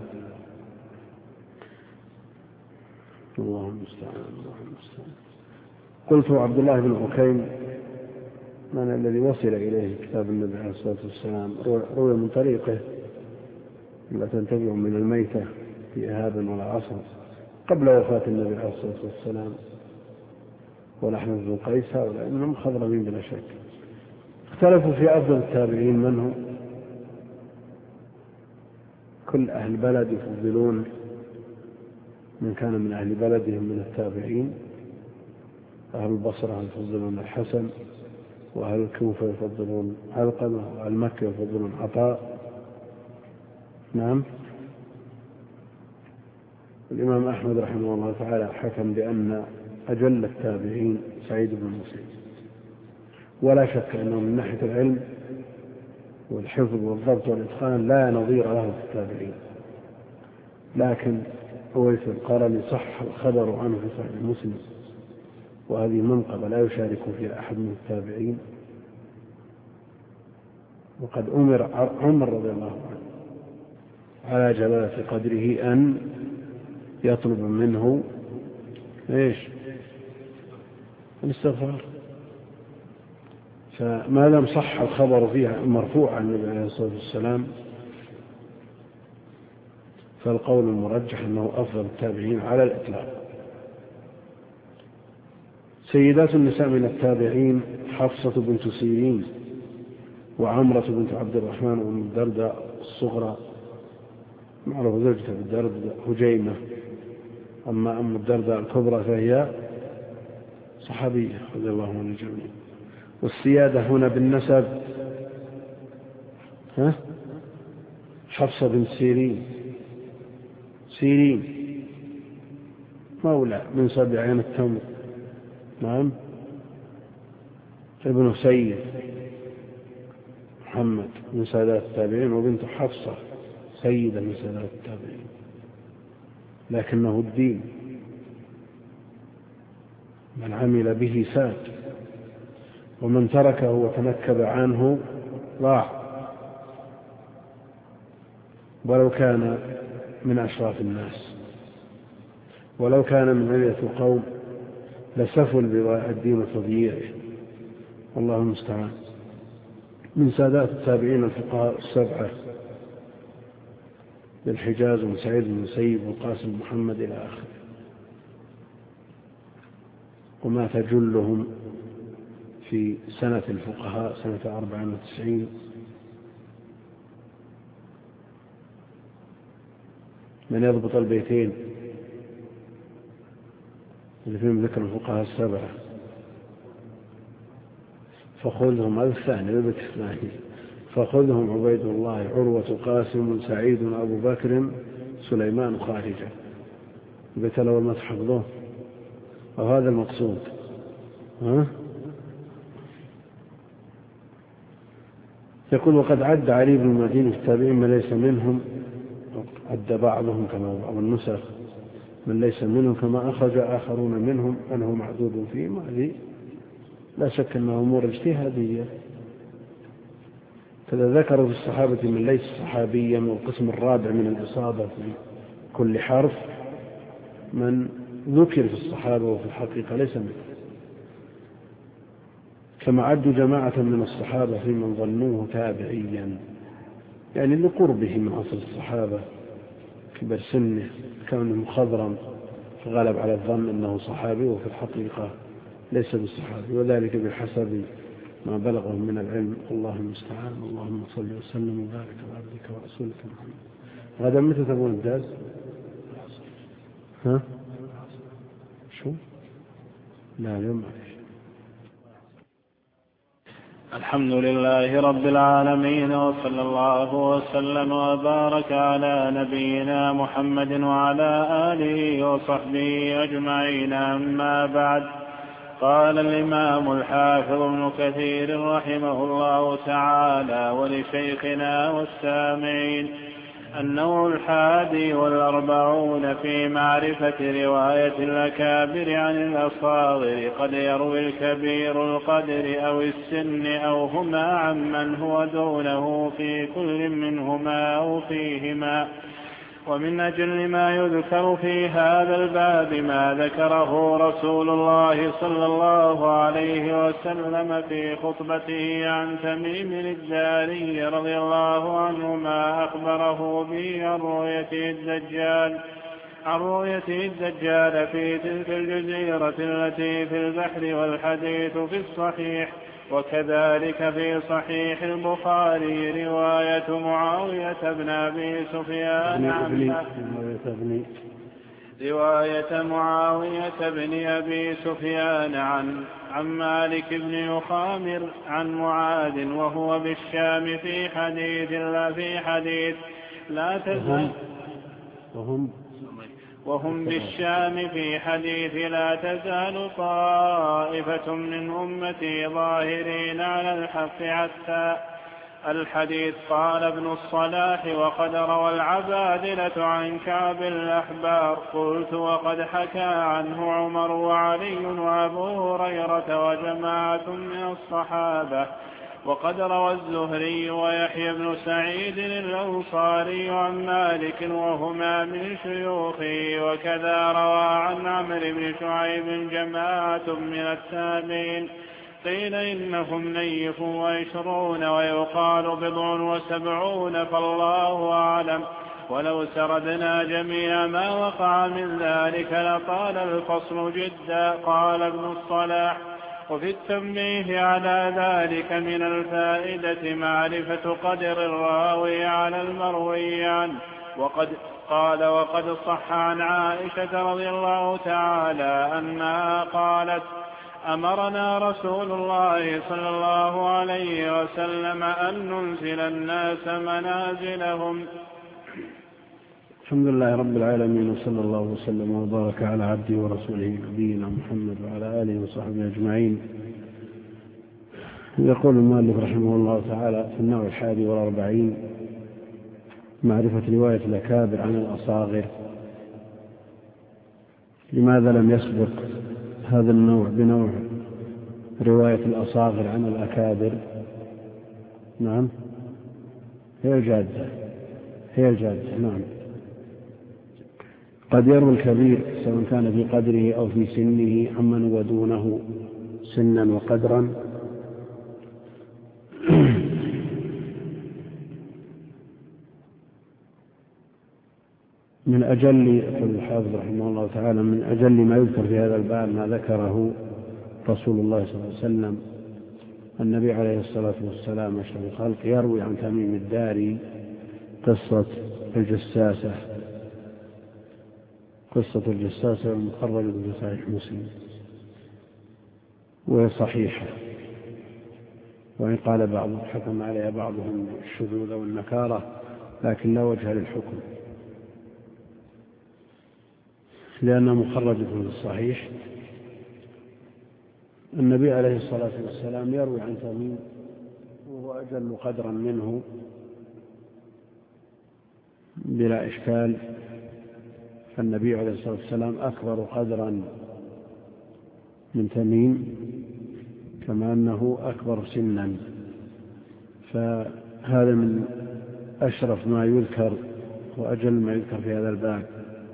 الله المستعان. قلت عبد الله بن عكيم من الذي وصل إليه كتاب النبي عليه الصلاة والسلام، روي من طريقه: لا تنتبعوا من الميتة في إهاب ولا عصر، قبل وفاة النبي عليه الصلاة والسلام. ونحن بن قيس هؤلاء إنهم خضرمين بلا شك. اختلفوا في أفضل التابعين من هو. كل أهل بلد يفضلون من كان من أهل بلدهم من التابعين. أهل البصرة يفضلون الحسن، وأهل الكوفة يفضلون علقمة، وأهل مكة يفضلون عطاء. نعم. الإمام أحمد رحمه الله تعالى حكم بأن أجل التابعين سعيد بن المسيب، ولا شك أنه من ناحية العلم والحفظ والضبط والإتقان لا نظير له في التابعين. لكن أويس القرني صح الخبر عنه في صحيح مسلم، وهذه منقبة لا يشارك فيها أحد من التابعين. وقد أمر عمر رضي الله عنه على جلالة قدره أن يطلب منه الاستغفار. فما لم صح الخبر فيها مرفوع عن النبي عليه الصلاة والسلام فالقول المرجح أنه أفضل التابعين على الإطلاق. سيدات النساء من التابعين: حفصة بنت سيرين، وعمرة بنت عبد الرحمن، وأم الدرداء الصغرى معروف زوجة بالدرداء هجيمة. أما أم الدرداء الكبرى فهي صحابية رضي الله عنها الجميع. والسيادة هنا بالنسب: حفصة بنت سيرين مولى من سبعين التمر، نعم، ابن سيد محمد من سادات التابعين، وبنت حفصة سيدة من سادات التابعين، لكنه الدين من عمل به ساد، ومن تركه وتنكب عنه ضاع، ولو كان من أشراف الناس، ولو كان من علية القوم لسفل بضاع الدين وتضييعه. والله المستعان. من سادات التابعين الفقهاء السبعة بالحجاز: ومن سعيد بن المسيب، والقاسم محمد إلى آخره. ومات جلهم في سنة الفقهاء سنة 94 من يضبط البيتين اللي فيهم ذكر الفقهاء السبعة؟ فخذهم، هذا الثاني البيت الثاني، فخذهم عبيد الله عروة قاسم سعيد أبو بكر سليمان خارجة. البيت الأول ما تحفظوه أو هذا المقصود؟ يقول وقد عد علي بن المديني في التابعين من ليس منهم، عد بعضهم كما بعض النسخ من ليس منهم كما أخرج آخرون منهم أنه معدود فيهم. هذه لا شك أنها أمور اجتهادية. كذا ذكروا في الصحابة من ليس صحابيا، والقسم الرابع من الإصابة في كل حرف من ذكر في الصحابة وفي الحقيقة ليس منه، كما عدوا جماعة من الصحابة في من ظنوه تابعيا، يعني لقربه من أصل الصحابة كبر سنه كونه مخضرا فغلب على الظن أنه صحابي وفي الحقيقة ليس بالصحابي، وذلك بحسب ما بلغه من العلم. الله المستعان. اللهم صل وسلم وبارك على عبدك ورسولك محمد. غدا متى تبون الدرس؟ شو؟ لا اليوم معلش. الحمد لله رب العالمين، وصلى الله وسلم وبارك على نبينا محمد وعلى آله وصحبه أجمعين. أما بعد، قال الإمام الحافظ ابن كثير رحمه الله تعالى: ولشيخنا والسامعين النوع 41 في معرفة رواية الأكابر عن الأصاغر. قد يروي الكبير القدر أو السن أو هما عمن هو دونه في كل منهما أو فيهما. ومن أجل ما يذكر في هذا الباب ما ذكره رسول الله صلى الله عليه وسلم في خطبته عن تميم الداري رضي الله عنه ما أخبره به عن رؤية الدجال في تلك الجزيرة التي في البحر، والحديث في الصحيح. وكذلك في صحيح البخاري رواية معاوية بن أبي سفيان عن مالك بن يخامر عن معاذ وهو بالشام في حديث لا تزال وهم بالشام في حديث لا تزال طائفة من أمتي ظاهرين على الحق حتى الحديث. قال ابن الصلاح: وقد روى العبادلة عن كعب الأحبار. قلت: وقد حكى عنه عمر وعلي وأبو هريرة وجماعة من الصحابة. وقد روى الزهري ويحيى بن سعيد الأنصاري عن مالك وهما من شيوخه. وكذا روى عن عمرو بن شعيب جماعة من التابعين. قيل إنهم نيف 20 ويقال 70، فالله أعلم. ولو سردنا جميع ما وقع من ذلك لطال الفصل جدا. قال ابن الصلاح: وفي التنبيه على ذلك من الفائدة معرفة قدر الراوي على المروي عنه. وقد صح عن عائشة رضي الله تعالى أنها قالت: أمرنا رسول الله صلى الله عليه وسلم أن ننزل الناس منازلهم. الحمد لله رب العالمين، وصلى الله وسلم وبارك على عبده ورسوله نبينا محمد وعلى آله وصحبه أجمعين. يقول المؤلف رحمه الله تعالى في النوع 41 معرفة رواية الأكابر عن الأصاغر. لماذا لم يسبق هذا النوع بنوع رواية الأصاغر عن الأكابر؟ نعم، هي الجادة. نعم، قد يروي الكبير سواء كان في قدره أو في سنه عمن ودونه سنا وقدرا. من أجل الحافظ رحمه الله تعالى من أجل ما يذكر في هذا الباب ما ذكره رسول الله صلى الله عليه وسلم النبي عليه الصلاة والسلام أشرف الخلق يروي عن تميم الداري قصة الجساسة المخرجة في صحيح مسلم، وهي صحيحة، وإن قال بعضهم حكم عليها بعضهم الشذوذ والنكارة، لكن لا وجه للحكم لأنها مخرجة في الصحيح. النبي عليه الصلاة والسلام يروي عن تميم وهو أجل قدرا منه بلا إشكال، فالنبي عليه الصلاة والسلام أكبر قدرا من تميم كما أنه أكبر سنا، فهذا من أشرف ما يذكر وأجل ما يذكر في هذا الباب،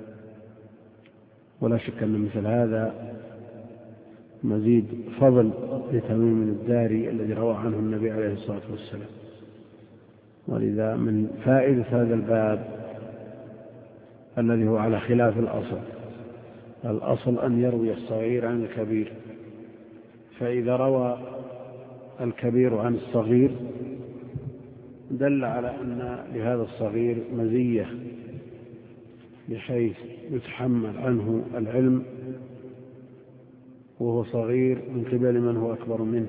ولا شك أن مثل هذا مزيد فضل لتميم الداري الذي روى عنه النبي عليه الصلاة والسلام. ولذا من فائدة هذا الباب الذي هو على خلاف الأصل أن يروي الصغير عن الكبير، فإذا روى الكبير عن الصغير دل على أن لهذا الصغير مزية بحيث يتحمل عنه العلم وهو صغير من قبل من هو أكبر منه.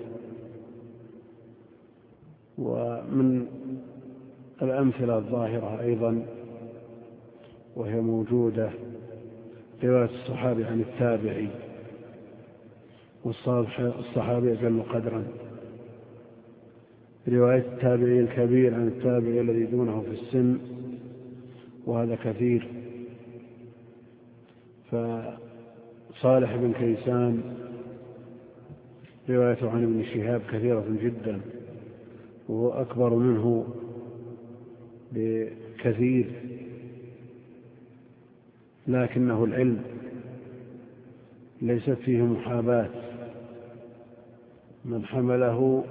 ومن الأمثلة الظاهرة أيضا وهي موجودة رواية الصحابي عن التابعي، والصحابي أجل قدرا، رواية التابعي الكبير عن التابعي الذي دونه في السن، وهذا كثير. فصالح بن كيسان روايته عن ابن شهاب كثيرة جدا، وهو أكبر منه بكثير، لكنه العلم ليست فيه محاباة، من حمله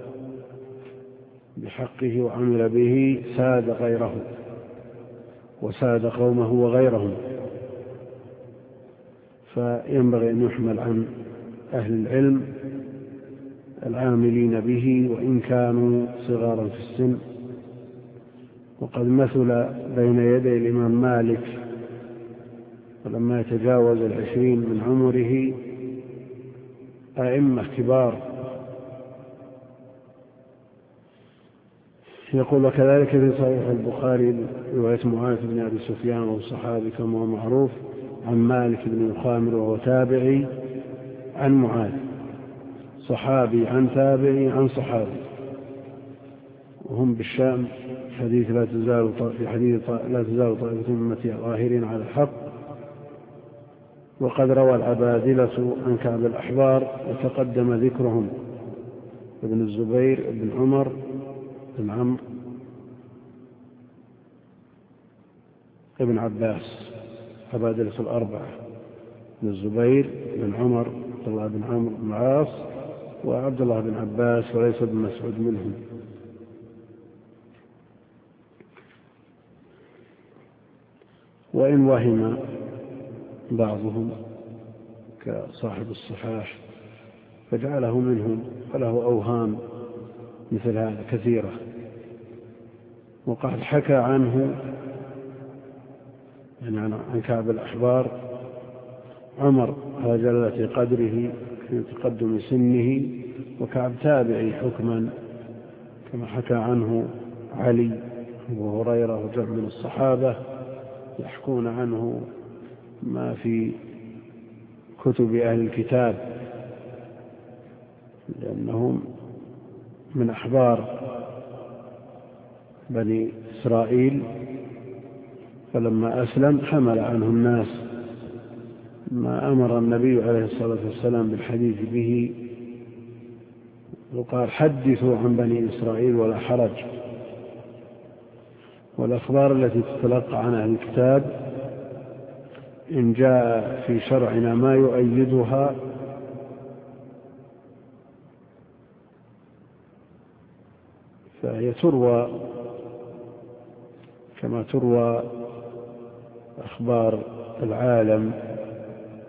بحقه وعمل به ساد غيره وساد قومه وغيرهم، فينبغي أن يحمل عن أهل العلم العاملين به وإن كانوا صغارا في السن. وقد مثل بين يدي الإمام مالك ولما يتجاوز 20 من عمره أئمة كبار. يقول وكذلك في صحيح البخاري رواية معاذ بن أبي سفيان وهو صحابي كما هو معروف عن مالك بن مخامر وهو تابعي عن معاذ، صحابي عن تابعي عن صحابي، وهم بالشام حديث لا تزال طائفة من أمتي ظاهرين على الحق. وقد روى العبادلة عن كعب الأحبار وتقدم ذكرهم ابن الزبير ابن عمر بن عمرو ابن عباس، عبادلة الأربعة بن الزبير بن عمر عبد الله بن عمرو بن العاص وعبد الله بن عباس وليس بن مسعود منهم. وإن وهم بعضهم كصاحب الصحاح فجعله منهم فله أوهام مثل هذا كثيرة. وقد حكى عنه يعني عن كعب الأحبار عمر على جلالة قدره في تقدم سنه، وكعب تابعي حكما كما حكى عنه علي وهريرة وجمع من الصحابة يحكون عنه ما في كتب أهل الكتاب، لأنهم من أحبار بني إسرائيل، فلما أسلم حمل عنه الناس ما أمر النبي عليه الصلاة والسلام بالحديث به، وقال حدثوا عن بني إسرائيل ولا حرج. والأخبار التي تتلقى عن أهل الكتاب إن جاء في شرعنا ما يؤيدها فهي تروى كما تروى أخبار العالم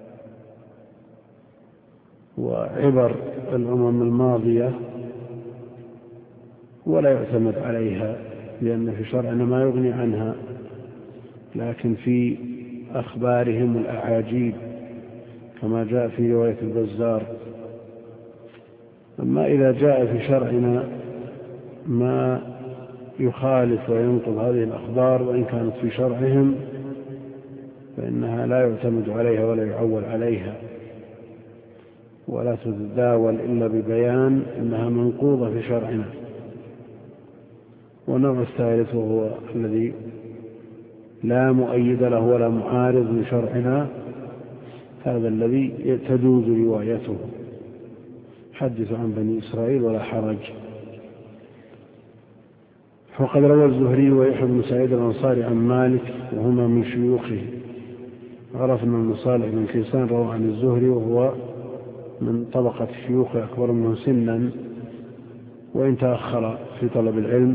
وعبر الأمم الماضية ولا يعتمد عليها، لأن في شرعنا ما يغني عنها، لكن في أخبارهم الأعاجيب كما جاء في رواية البزار. أما إذا جاء في شرعنا ما يخالف وينقض هذه الأخبار وإن كانت في شرعهم فإنها لا يعتمد عليها ولا يعول عليها ولا تتداول إلا ببيان أنها منقوضة في شرعنا. والنوع الثالث وهو الذي لا مؤيد له ولا معارض من شرعنا، هذا الذي تجوز روايته، حدث عن بني إسرائيل ولا حرج. وقد روى الزهري ويحيى بن سعيد الأنصاري عن مالك وهما من شيوخه. عرفنا أن صالح بن كيسان روى عن الزهري وهو من طبقة شيوخه أكبر منه سنا، وإن تأخر في طلب العلم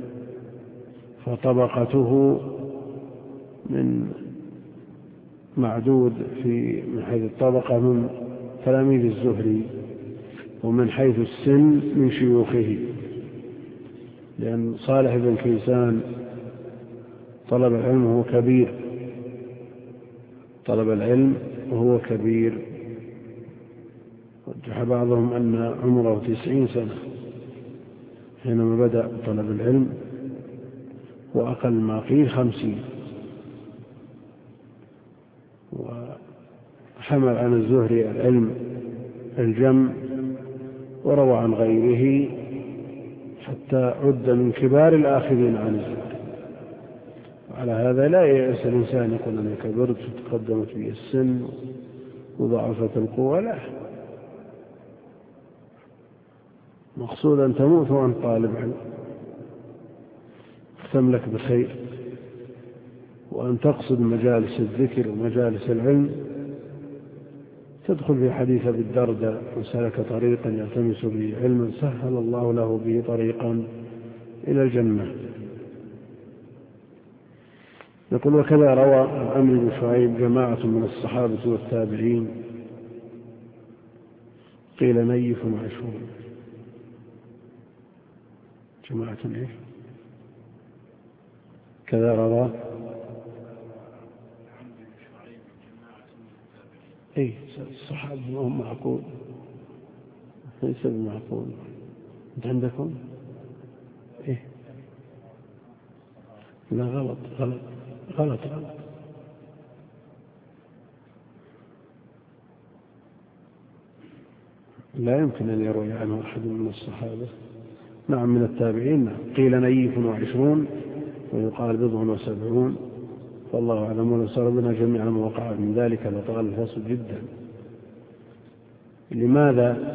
فطبقته من معدود من حيث الطبقة من تلاميذ الزهري، ومن حيث السن من شيوخه، لأن صالح بن كيسان طلب العلم وهو كبير، طلب العلم وهو كبير. رجح بعضهم أن عمره 90 سنة حينما بدأ طلب العلم، وأقل ما قيل 50. وحمل عن الزهري العلم الجم، وروى عن غيره حتى عد من كبار الآخذين عن الزهري. وعلى هذا لا يأس الإنسان يقول أنا كبرت وتقدمت بي السن وضعفت القوة، لا، مقصود أن تموت وأنت طالب علم، اختم لك بخير، وأن تقصد مجالس الذكر ومجالس العلم، تدخل في حديث أبي الدرداء: من سلك طريقا يلتمس به علما سهل الله له به طريقا إلى الجنة. يقول: وكذا روى عمرو بن شعيب جماعة من الصحابة والتابعين، قيل نيف وعشرون. جماعة إيه؟ كذا روى اي الصحابة ما هم معقول، ليس بمعقول. انت عندكم ايه؟ لا، غلط غلط غلط غلط. لا يمكن أن يروي عنه أحد من الصحابة. نعم، من التابعين قيل نيف وعشرون ويقال 70، فالله أعلم. ولو سار بنا جميعا ما وقع من ذلك لطال الفصل جدا. لماذا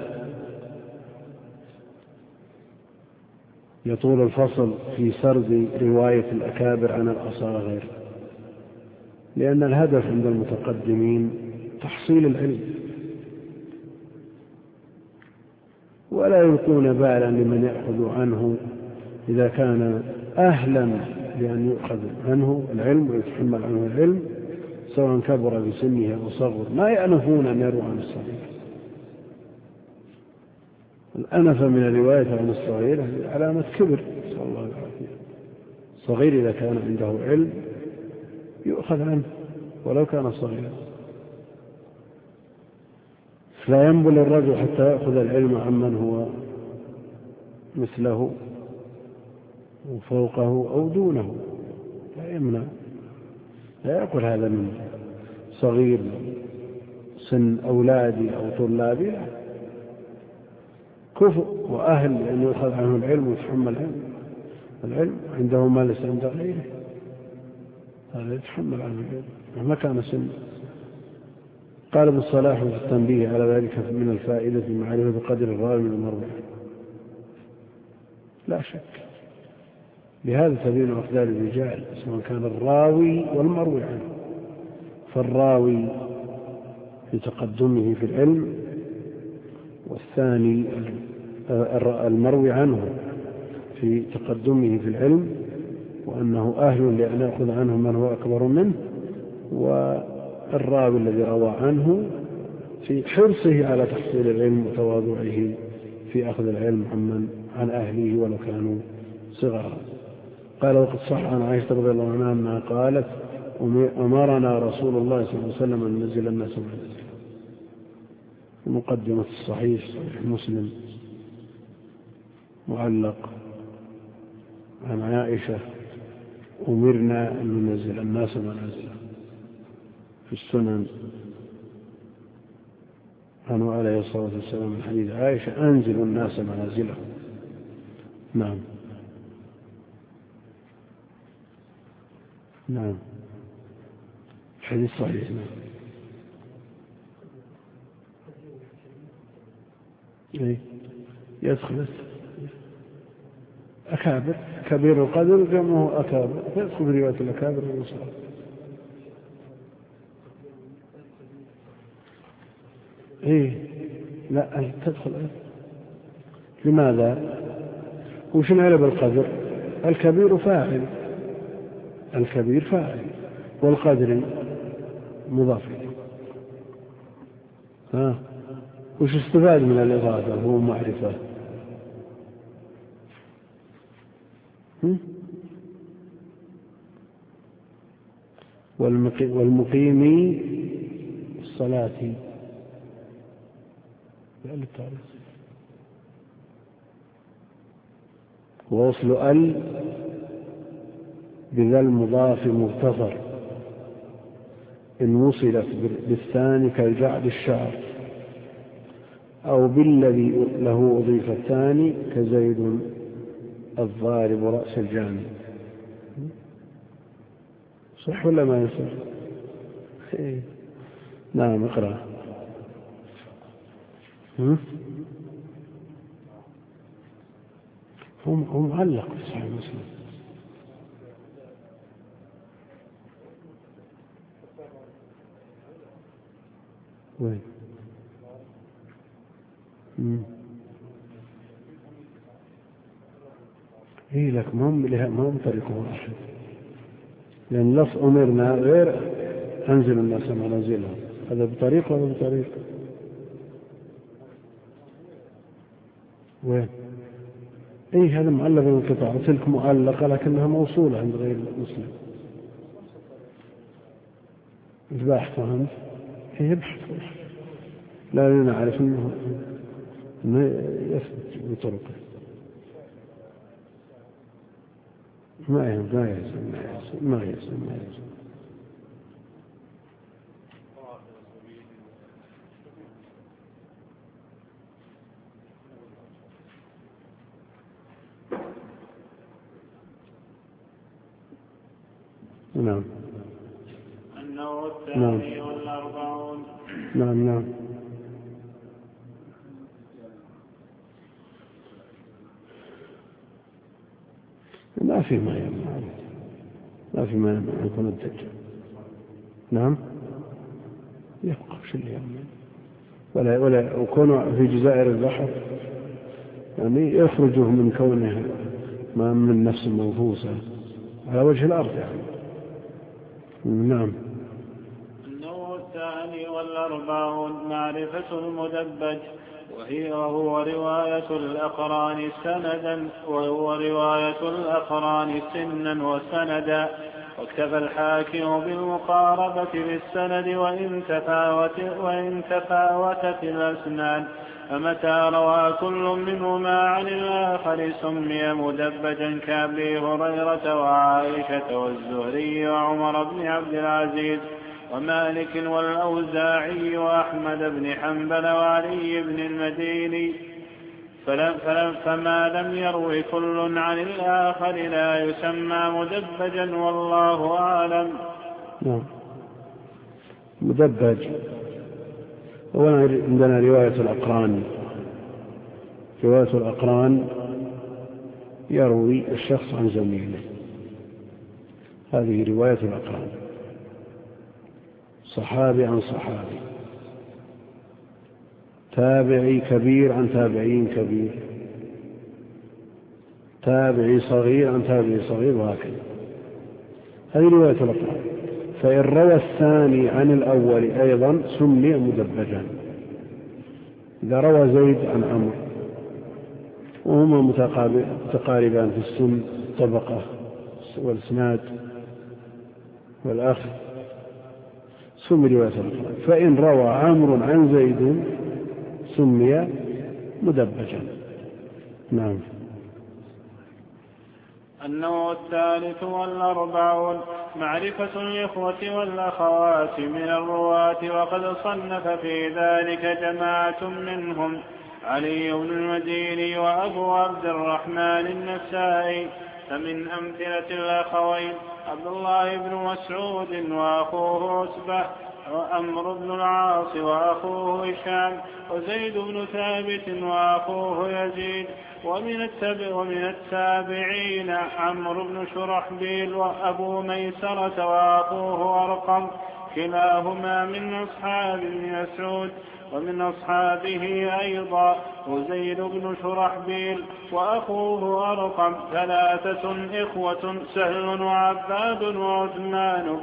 يطول الفصل في سرد رواية الأكابر عن الأصاغر؟ لأن الهدف عند المتقدمين تحصيل العلم، ولا يلقون بالا لمن يأخذ عنه إذا كان أهلا لأن يؤخذ عنه العلم ويتحمل عنه العلم، سواء كبر بسنه أو صغر. ما يأنفون أن يروا عن الصغير. الأنف من الرواية عن الصغير علامة كبر، صلى الله عليه وسلم. صغير إذا كان عنده علم يؤخذ عنه ولو كان صغيرا. لا ينبل الرجل حتى يأخذ العلم عمن هو مثله وفوقه أو دونه، لا يمنع. لا يأكل هذا من صغير سن أولادي أو طلابي، لا، كفء وأهل أن يؤخذ عنه العلم ويتحمل العلم عنده ما ليس عند غيره، هذا يتحمل عنه العلم مهما كان سن. قال ابن الصلاح في التنبيه على ذلك: من الفائدة معرفة قدر الراوي من المروي، لا شك. لهذا تبين أفضال الرجال سواء كان الراوي والمروي عنه. فالراوي في تقدمه في العلم، والثاني المروي عنه في تقدمه في العلم وأنه أهل لأن يأخذ عنه من هو أكبر منه، والراوي الذي روى عنه في حرصه على تحصيل العلم وتواضعه في أخذ العلم عن أهله ولو كانوا صغارا. قال وقد صح عن عائشة رضي الله عنها أنها قالت أمرنا رسول الله صلى الله عليه وسلم أن ننزل الناس منازل. مقدمة الصحيح صحيح مسلم معلق عن عائشة أمرنا أن ننزل الناس منازلهم. في السنن عنه عليه الصلاة والسلام من حديث عائشة أنزل الناس منازلهم. نعم نعم حديث صحيح. نعم إيه؟ يدخل أكابر كبير القدر جمعه أكابر يدخل في رواية الأكابر والمصغر. إيه لا تدخل. لماذا؟ وش نعلم بالقدر؟ الكبير فاعل، الكبير فاعل والقدر مضاف. وش استفاد من الإضافة؟ هو معرفة. والمقيم الصلاة ووصل ال بذا المضاف مغتفر إن وصلت بالثاني كالجعد الشعر أو بالذي له أضيف الثاني كزيد الضارب رأس الجاني. صح ولا ما يصح؟ نعم اقرأ. هو معلق في صحيح مسلم. وين؟ إيه لك ما هم طريق واحد، لأن لفظ أمرنا غير أنزل الناس منازلهم، هذا بطريق وهذا بطريق. وين؟ إيه هذا معلق بالانقطاع، تلك معلقة لكنها موصولة عند غير المسلم. البحث عنه هي بحث لا نعرف أنه يثبت بطرقه. ما يلزم. نعم. النوع الثاني والأربعون. نعم. ما في ما يمنع يكون الدجال. نعم يبقى وش اللي يمنع ولا وكونه في جزائر البحر يعني يخرجه من كونه ما من نفس منفوسة على وجه الأرض يعني. نعم. النوع الثاني والأربعون معرفة المدبج، وهو رواية الأقران سنا وسندا، واكتفى الحاكم بالمقاربة بالسند وإن تفاوتت الأسنان، فمتى روى كل منهما عن الآخر سمي مدبجا كأبي هريرة وعائشة والزهري وعمر بن عبد العزيز ومالك والأوزاعي وأحمد بن حنبل وعلي بن المديني، فما لم يروي كل عن الآخر لا يسمى مدبجا والله أعلم. مدبج أولا عندنا رواية الأقران يروي الشخص عن زميله، هذه رواية الأقران، صحابي عن صحابي، تابعي كبير عن تابعين كبير، تابعي صغير عن تابعي صغير، وهكذا. هذه رواية الأقران. فإن روى الثاني عن الأول أيضا سمي مدبجا. إذا روى زيد عن عمرو وهما متقاربان في السن طبقة والإسناد والأخذ سمي رواية الإخراج. فإن روى عمرو عن زيد سمي مدبجا. نعم. النوع الثالث والأربعون معرفة الإخوة والأخوات من الرواة، وقد صنف في ذلك جماعة منهم علي بن المديني وأبو عبد الرحمن النسائي. فمن أمثلة الأخوين عبد الله بن مسعود وأخوه عتبة، وعمرو بن العاص وأخوه هشام، وزيد بن ثابت وأخوه يزيد. ومن التابعين عمرو بن شرحبيل وأبو ميسرة وأخوه أرقم، كلاهما من أصحاب ابن مسعود. ومن أصحابه أيضا وزيد بن شرحبيل وأخوه أرقم، ثلاثة إخوة سهل وعباد وعثمان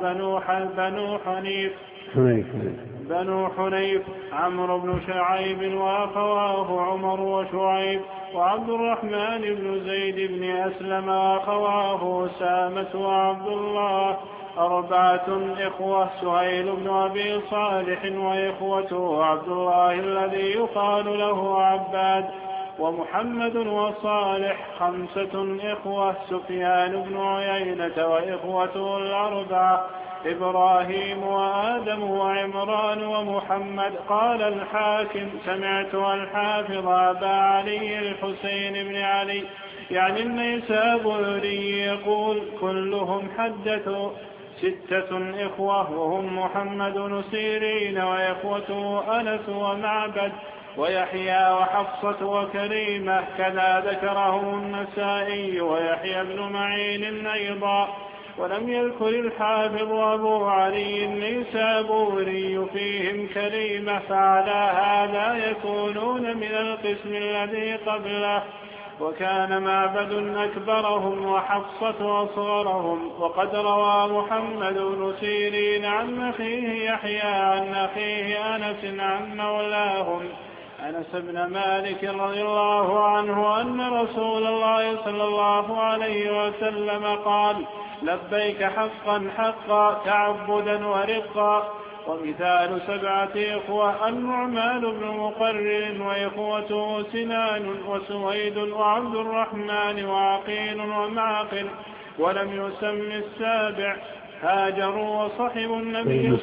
بنو حنيف، عمرو بن شعيب وأخواه عمر وشعيب، وعبد الرحمن بن زيد بن أسلم وأخواه أسامة وعبد الله. أربعة إخوة سهيل بن أبي صالح وإخوته عبد الله الذي يقال له عباد ومحمد وصالح. خمسة إخوة سفيان بن عيينة وإخوته الأربعة إبراهيم وآدم وعمران ومحمد. قال الحاكم سمعت الحافظ أبا علي الحسين بن علي يعني النيسابوري يقول كلهم حدثوا. ستة إخوة وهم محمد بن سيرين وإخوته أنس ومعبد ويحيى وحفصة وكريمة، كذا ذكرهم النسائي ويحيى بن معين أيضا. ولم يذكر الحافظ أبو علي النيسابوري فيهم كريمة، فعلى هذا يكونون من القسم الذي قبله. وكان معبد أكبرهم وحفصة أصغرهم. وقد روى محمد بن سيرين عن أخيه يحيى عن أخيه أنس عن مولاهم أنس بن مالك رضي الله عنه أن رسول الله صلى الله عليه وسلم قال لبيك حقا حقا تعبدا ورقا. ومثال 7 إخوة النعمان بن مقرن وإخوته سنان وسويد وعبد الرحمن وعقيل ومعقل. ولم يسم السابع هاجروا وصحبوا النبي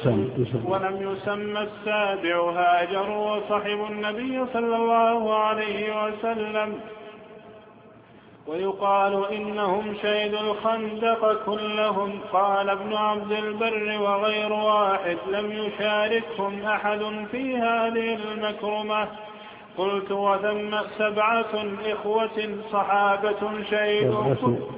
صلى الله عليه وسلم. ويقال إنهم شهدوا الخندق كلهم. قال ابن عبد البر وغير واحد لم يشاركهم أحد في هذه المكرمة. قلت وثم 7 إخوة صحابة شهدوا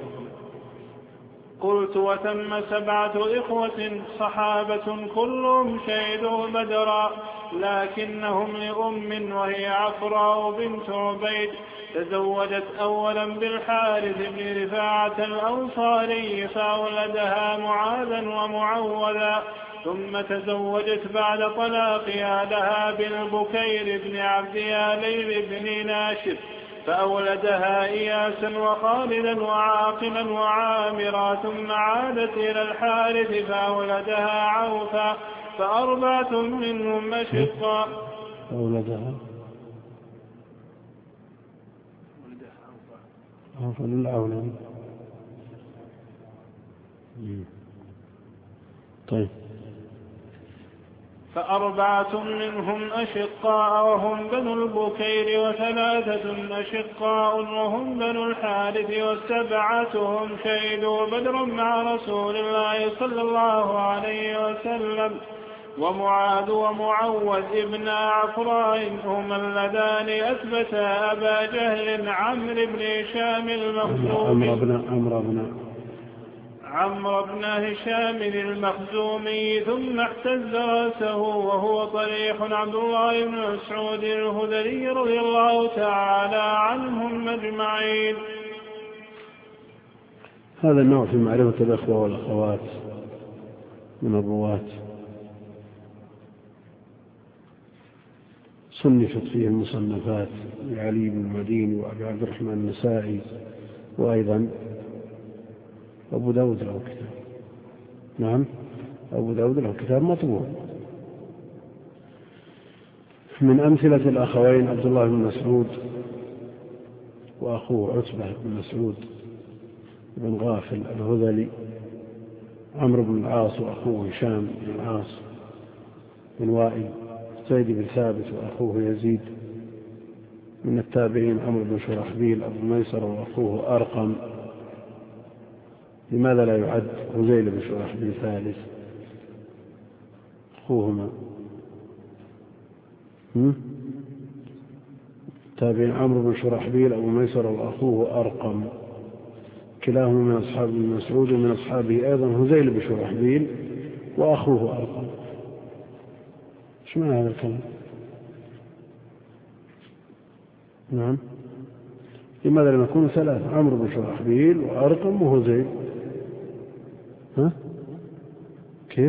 كلهم شهدوا بدرا، لكنهم لأم وهي عفراء بنت عبيد تزوجت أولا بالحارث بن رفاعة الأنصاري فأولدها معاذا ومعوذا، ثم تزوجت بعد طلاقها لها بالبكير بن عبد ياليل بن ناشف فأولدها إياسا وخالدا وعاقلا وعامرا، ثم عادت إلى الحارث فأولدها عوفا. ف4 منهم أشقاء. أولدها عوفا للعولة. طيب. ف4 منهم أشقاء وهم بنو البكير، و3 أشقاء وهم بنو الحارث، و7 هم شهدوا بدرا مع رسول الله صلى الله عليه وسلم. ومعاذ ومعوذ ابن عفراء هما اللذان أثبتا أبا جهل عمرو بن هشام عمرو بن هشام المخزومي، ثم احتز رأسه وهو طريح عبد الله بن مسعود الهذلي رضي الله تعالى عنهم أجمعين. هذا النوع في معرفة الأخوة والأخوات من الرواة. صنفت فيه المصنفات لعلي بن المديني وأبي عبد الرحمن النسائي، وأيضا أبو داود له كتاب. نعم، أبو داود له كتاب مطبوع. من أمثلة الأخوين عبد الله بن مسعود وأخوه عتبة بن مسعود بن غافل الهذلي، عمرو بن العاص وأخوه هشام بن العاص بن وائل، زيد بن ثابت وأخوه يزيد. من التابعين عمرو بن شرحبيل أبو ميسر وأخوه أرقم. لماذا لا يعد هذيل بن شرحبيل ثالث؟ أخوهما تابعين عمرو بن شرحبيل أبو ميسر وأخوه أرقم، كلاهما من أصحاب ابن مسعود، ومن أصحابه أيضا هذيل بن شرحبيل وأخوه أرقم. ايش معنى هذا الكلام؟ نعم، لماذا لم يكونوا ثلاثة؟ عمرو بن شرحبيل وأرقم وهذيل. ها كيف؟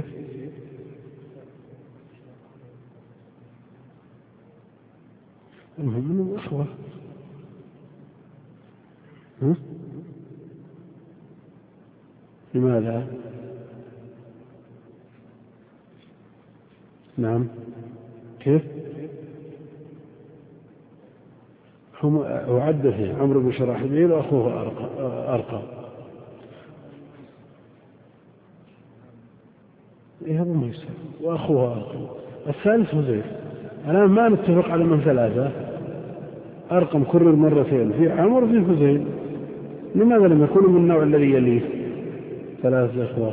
المهم انهم اخوه. لماذا؟ نعم، كيف؟ هم أعده عمرو بن شرحبيل وأخوه أرقم. إيه أبو ميسر وأخوه أرقم. الثالث هذيل. الآن ما نتفق على من ثلاثة. أرقم كرر مرتين، في عمر وفي هذيل. لماذا لم يكونوا من النوع الذي يليه ثلاثة إخوة؟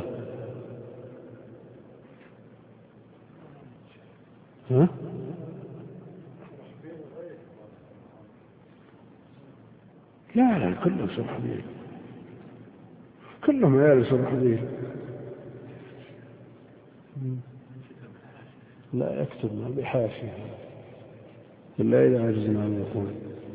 ها؟ لا كلهم شرحبيل، كلهم عيال شرحبيل. لا يكتبنا بحاشية إلا إذا عجزنا أن يكون.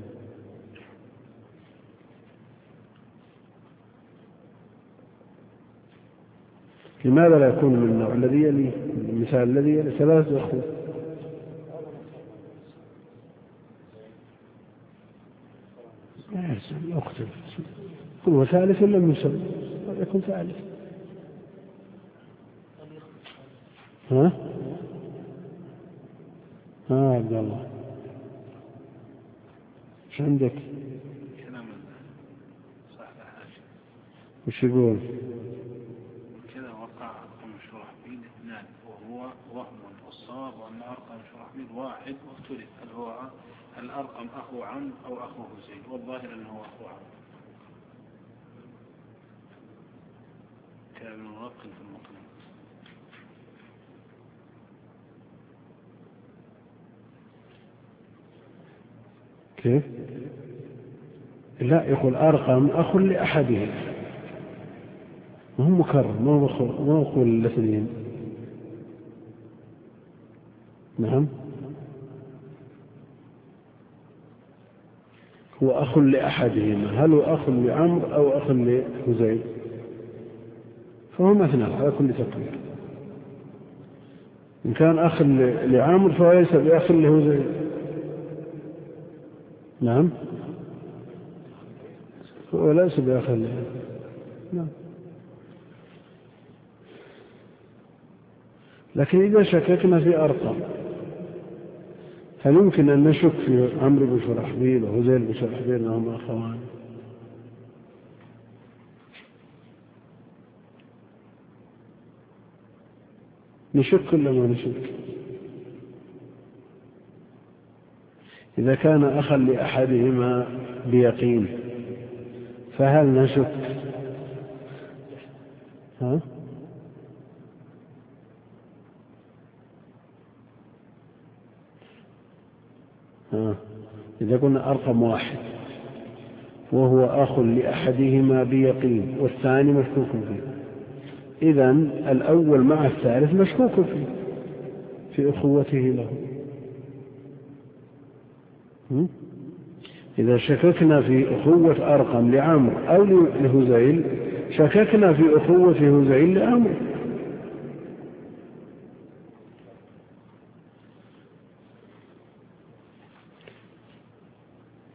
لماذا لا يكون من النوع الذي يلي؟ المثال الذي يلي ثلاثة أخوة. أكتب هو ثالث لم يسمى، يكون ثالث. ها عبد الله، ايش عندك؟ كلام صاحب الحاشية وش يقول؟ كذا وقع أرقم شرحبيل اثنان، وهو وهم، والصواب أن أرقم شرحبيل واحد، واختلف هل هو الأرقم أخو عم أو أخوه زيد، والظاهر أنه أخو عم. كان منقل في المقنع. كيف؟ لا، يقول أرقم أخ لأحدهم، وهم مكرر، ما هو أخو الاثنين. نعم، هو أخ لأحدهما، هل هو أخ لعمر أو أخ لهذيل؟ فهو مثنى على كل تقدير. إن كان أخ لعمر فهو ليس بأخ لهذيل. نعم، هو ليس بأخ لهذيل. نعم، لكن إذا شككنا في أرقام، هل يمكن أن نشك في عمرو بن شرحبيل وهذيل بن شرحبيل أنهما أخوان؟ نشك ولا ما نشك؟ إذا كان أخا لأحدهما بيقين فهل نشك؟ ها؟ إذا قلنا أرقم واحد وهو أخ لأحدهما بيقين والثاني مشكوك فيه، إذن الأول مع الثالث مشكوك فيه في أخوته له. إذا شككنا في أخوة أرقم لعمر أو لهذيل شككنا في أخوة هذيل لعمر.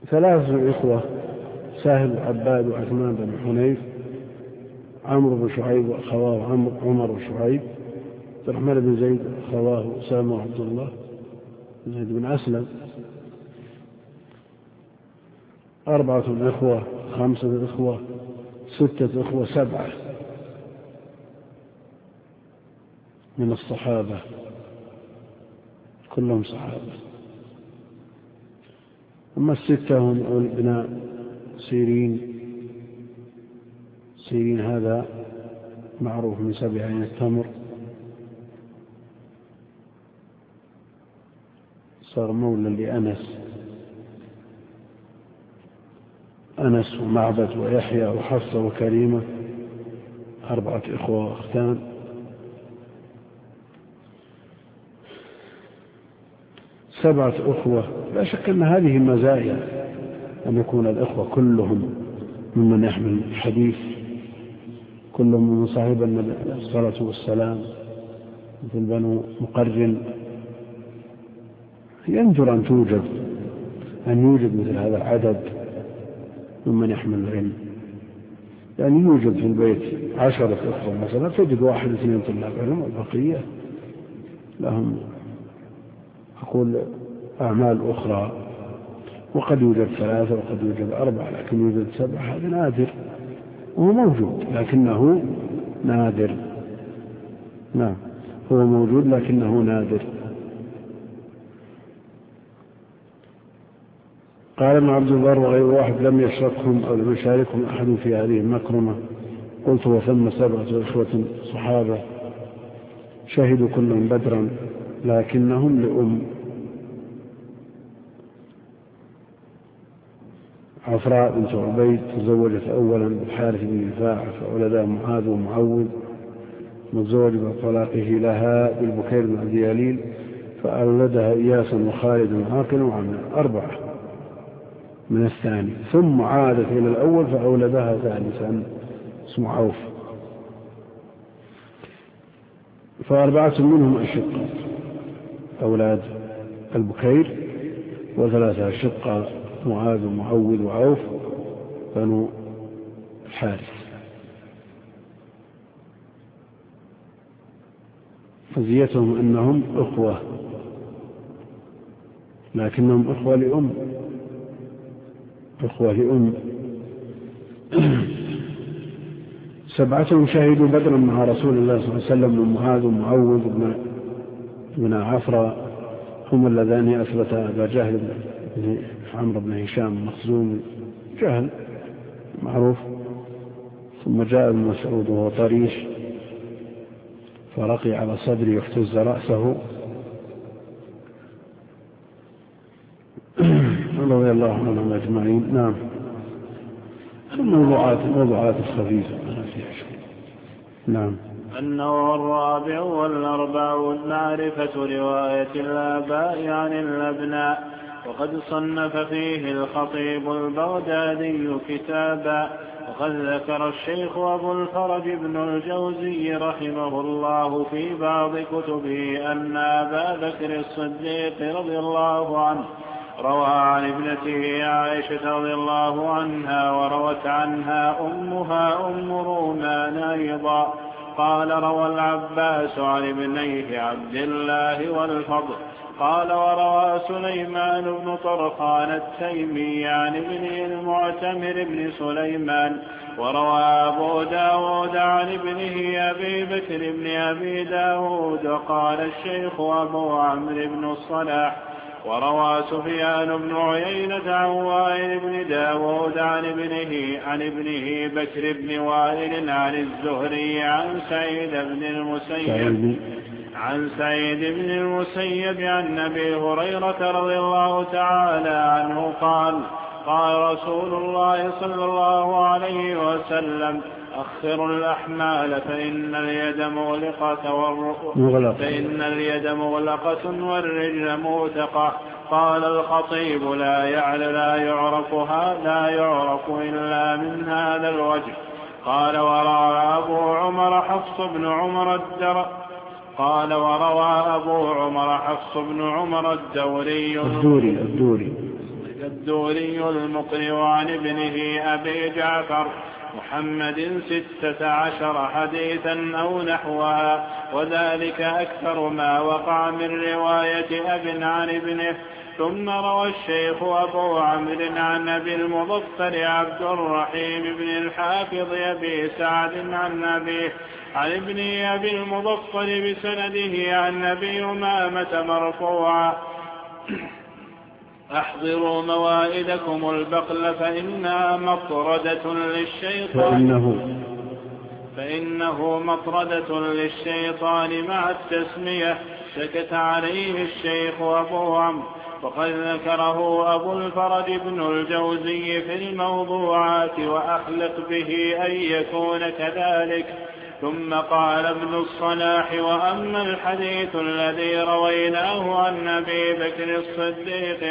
ثلاثة إخوة: سهل وعباد وعثمان بن حنيف، عمرو بن شعيب وأخواه عمر وشعيب، عبد الرحمن بن زيد أخواه أسامة وعبد الله، زيد بن أسلم. 4 إخوة، 5 إخوة، 6 إخوة، 7 من الصحابة كلهم صحابة. أما 6 هم ابناء سيرين هذا معروف من 7 عين التمر، صار مولى لأنس ومعبد ويحيى وحفصة وكريمة، 4 إخوة وأختان. 7 أخوة. لا شك أن هذه مزايا أن يكون الإخوة كلهم ممن يحمل الحديث، كلهم من صاحب النبي عليه الصلاة والسلام، مثل بنو مقرن. ينجر أن يوجد مثل هذا العدد ممن يحمل العلم. يعني يوجد في البيت 10 إخوة مثلا، تجد 1 2 طلاب علم، والبقية لهم أقول أعمال أخرى، وقد يوجد 3 وقد يوجد 4، لكن يوجد 7 هذا نادر، وهو موجود لكنه نادر. نعم، هو موجود لكنه نادر. قال ابن عبد البر: وغير واحد لم يشركهم أو لم يشاركهم أحد في هذه المكرمة. قلت: وثم 7 إخوة صحابة شهدوا كلهم بدرا لكنهم لأم. عفراء بنت عبيد تزوجت أولا بالحارث بن رفاعة فولدها معاذ ومعوذ، متزوج بطلاقه لها بالبكير بن عبد يليل فأولدها إياسا وخالد وعاقل وعمر، 4 من الثاني، ثم عادت إلى الأول فأولدها ثالثا اسمه عوف. 4 منهم أشقاء أولاد البكير، و3 أشقاء معاذ ومعوذ وعوف بنو الحارث. فزيتهم أنهم أخوة لكنهم أخوة لأم. 7 شهدوا بدرا مع رسول الله صلى الله عليه وسلم، من معاذ ومعوذ بن عفراء هم اللذان أثبتا أبا جهل بن عمرو بن هشام المخزومي، جهل معروف. ثم جاء ابن مسعود وهو طريش فرقي على صدري واهتز رأسه رضي الله عنهم أجمعين. نعم، الموضوعات الخفيفة ما فيها شيء. نعم. النوع الرابع والأربعون: معرفة رواية الآباء عن الأبناء. وقد صنف فيه الخطيب البغدادي كتابا. وقد ذكر الشيخ أبو الفرج بن الجوزي رحمه الله في بعض كتبه أن أبا بكر الصديق رضي الله عنه روى عن ابنته عائشة رضي الله عنها، وروت عنها أمها أم رومان أيضا. قال: روى العباس عن ابنيه عبد الله والفضل. قال: وروى سليمان بن طرخان التيمي عن ابنه المعتمر بن سليمان. وروى أبو داود عن ابنه أبي بكر بن أبي داود. قال الشيخ أبو عمرو بن الصلاح: وروى سفيان بن عيينة عن وائل بن داود عن ابنه بكر بن وائل عن الزهري عن سعيد بن المسيب عن أبي هريرة رضي الله تعالى عنه قال: قال رسول الله صلى الله عليه وسلم: أخر الأحمال فإن اليد مغلقة والرجل موثقة. قال الخطيب: لا يعرف إلا من هذا الوجه. قال: وروى أبو عمر حفص بن عمر الدوري الدوري المقرئ عن ابنه أبي جعفر محمد 16 حديثا أو نحوها، وذلك أكثر ما وقع من رواية أب عن ابنه. ثم روى الشيخ أبو عمرو عن أبي المظفر عبد الرحيم بن الحافظ أبي سعد عن أبيه عن ابن أبي المظفر بسنده عن أبي أمامة مرفوعا: احضروا موائدكم البقل فإنها مطردة للشيطان مع التسمية. سكت عليه الشيخ أبو عمرو، وقد ذكره أبو الفرج بن الجوزي في الموضوعات، وأخلق به أن يكون كذلك. ثم قال ابن الصلاح: وأما الحديث الذي رويناه عن أبي بكر الصديق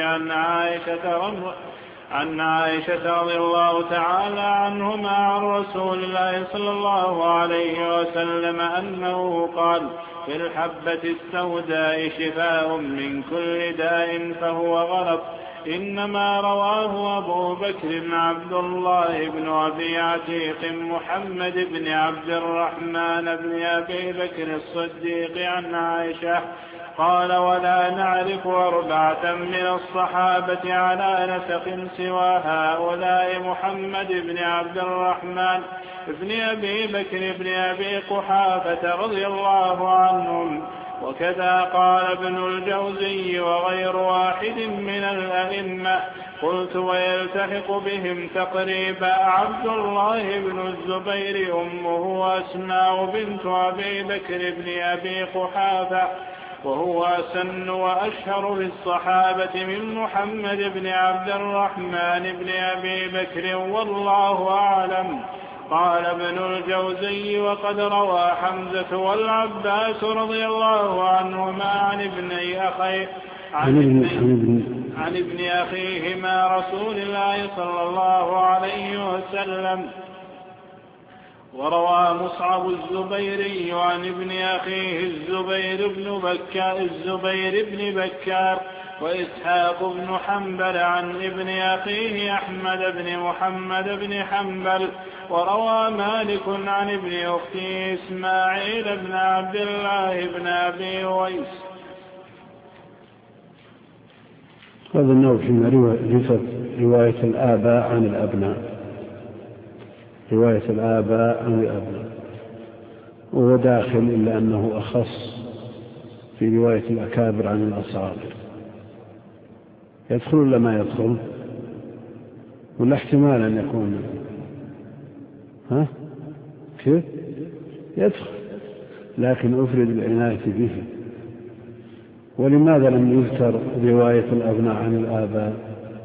عن عائشة رضي الله تعالى عنهما عن رسول الله صلى الله عليه وسلم أنه قال: في الحبة السوداء شفاء من كل داء فهو غلط. إنما رواه أبو بكر عبد الله بن أبي عتيق محمد بن عبد الرحمن بن أبي بكر الصديق عن عائشة قال: ولا نعرف 4 من الصحابة على نسق سوى هؤلاء: محمد بن عبد الرحمن بن أبي بكر بن أبي قحافة رضي الله عنهم. وكذا قال ابن الجوزي وغير واحد من الأئمة. قلت: ويلتحق بهم تقريبا عبد الله بن الزبير أمه أسماء بنت أبي بكر بن أبي قحافة، وهو أسن وأشهر للصحابة من محمد بن عبد الرحمن بن أبي بكر، والله أعلم. قال ابن الجوزي: وقد روى حمزة والعباس رضي الله عنهما عن ابن أخيهما رسول الله صلى الله عليه وسلم. وروى مصعب الزبيري عن ابن أخيه الزبير بن بكار، وإسحاق بن حنبل عن ابن أخيه أحمد بن محمد بن حنبل. وروى مالك عن ابن أخته إسماعيل بن عبد الله بن أبي أويس. هذا النوع من رواية الآباء عن الأبناء، رواية الآباء عن الأبناء، وهو داخل إلا أنه أخص في رواية الأكابر عن الأصاغر. يدخل ولا ما يدخل؟ ولا احتمال أن يكون كيف يدخل، لكن أفرد العناية به. ولماذا لم يذكر رواية الأبناء عن الآباء؟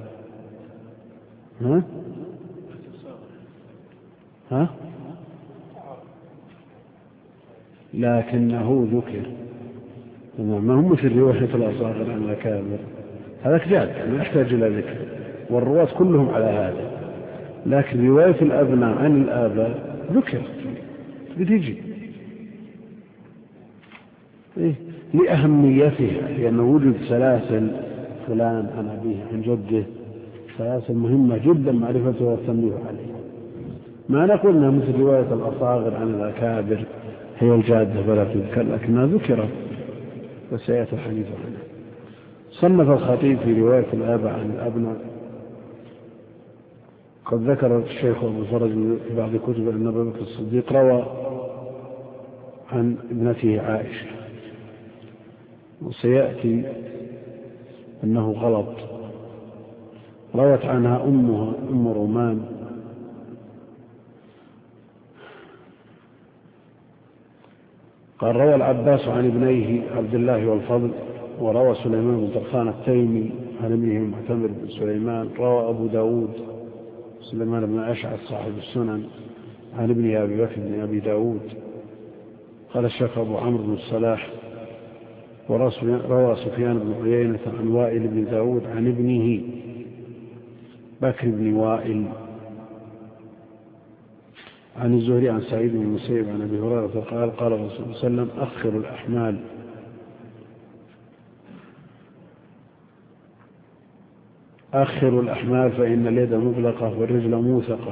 لكنه ذكر، ما هم مثل رواية الأصاغر عن الأكابر، هذا جاد ما يحتاج إلى ذكر، والرواة كلهم على هذا. لكن رواية الأبناء عن الآباء ذكر بتيجي لأهميتها، لأنه وجد سلاسل فلان عن أبيه عن جده، سلاسل مهمة جدا معرفتها والتنبيه عليها. ما نقول أنها مثل رواية الأصاغر عن الأكابر هي الجادة فلا تذكر، لكنها ذكرت وسيأتي الحديث عنها. صنف الخطيب في رواية الآباء عن الأبناء. قد ذكر الشيخ أبو الفرج في بعض كتب أن أبا بكر الصديق روى عن ابنته عائشة، وسيأتي أنه غلط. روت عنها أمها أم رومان، قال: روى العباس عن ابنيه عبد الله والفضل، وروى سليمان بن طرخان التيمي عن ابنه المعتمر بن سليمان، روى أبو داود سليمان بن أشعث صاحب السنن عن ابنه أبي بكر بن أبي داود. قال الشيخ أبو عمرو بن الصلاح: وروى سفيان بن عيينة عن وائل بن داود عن ابنه بكر بن وائل عن الزهري عن سعيد بن المسيب عن أبي هريرة قال: قال الرسول صلى الله عليه وسلم: أخر الأحمال أخروا الأحمال فإن اليد مغلقة والرجل موثقة،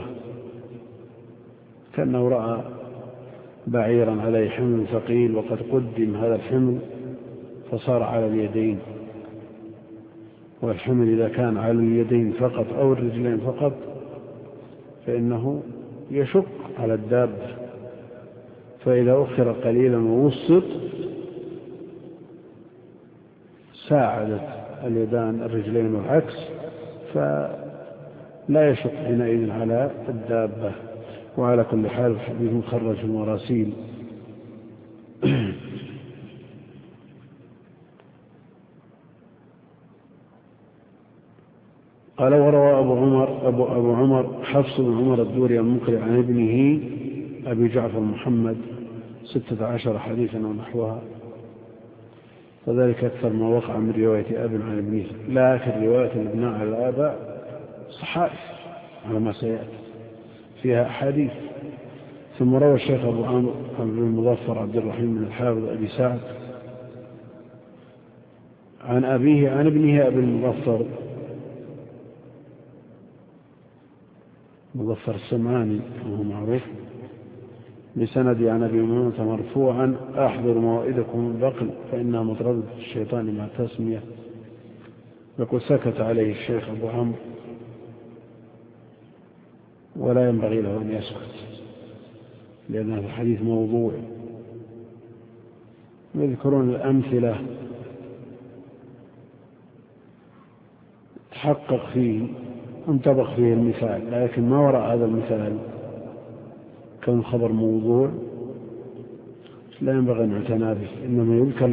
كأنه رأى بعيرا عليه حمل ثقيل وقد قدم هذا الحمل فصار على اليدين، والحمل إذا كان على اليدين فقط أو الرجلين فقط فإنه يشق على الدابة، فإذا أخر قليلا ووسط ساعدت اليدان الرجلين والعكس، فلا يشق حينئذ على الدابة. وعلى كل حال الحديث مخرج في المراسيل. قال وروى أبو عمر حفص بن عمر الدوري المقري عن ابنه أبي جعفر محمد 16 حديثا ونحوها، وذلك أكثر ما وقع من رواية أب عن ابنه، لكن رواية الابناء على الآباء صحائف على ما سيأتي فيها أحاديث. ثم روى الشيخ أبو عمرو بن المظفر عبد الرحيم بن الحافظ أبي سعد عن أبيه عن ابنه أبي المظفر مظفر السمعاني وهو معروف بسند عن أبي أمامة مرفوعا أحضر موائدكم البقل فإنها مطردة الشيطان مع تسمية. يقول سكت عليه الشيخ أبو عمرو ولا ينبغي له أن يسكت لأن هذا الحديث موضوع. يذكرون الأمثلة تحقق فيه انطبق فيه المثال، لكن ما وراء هذا المثال كان خبر موضوع لا ينبغي أن يعتنى به، إنما يذكر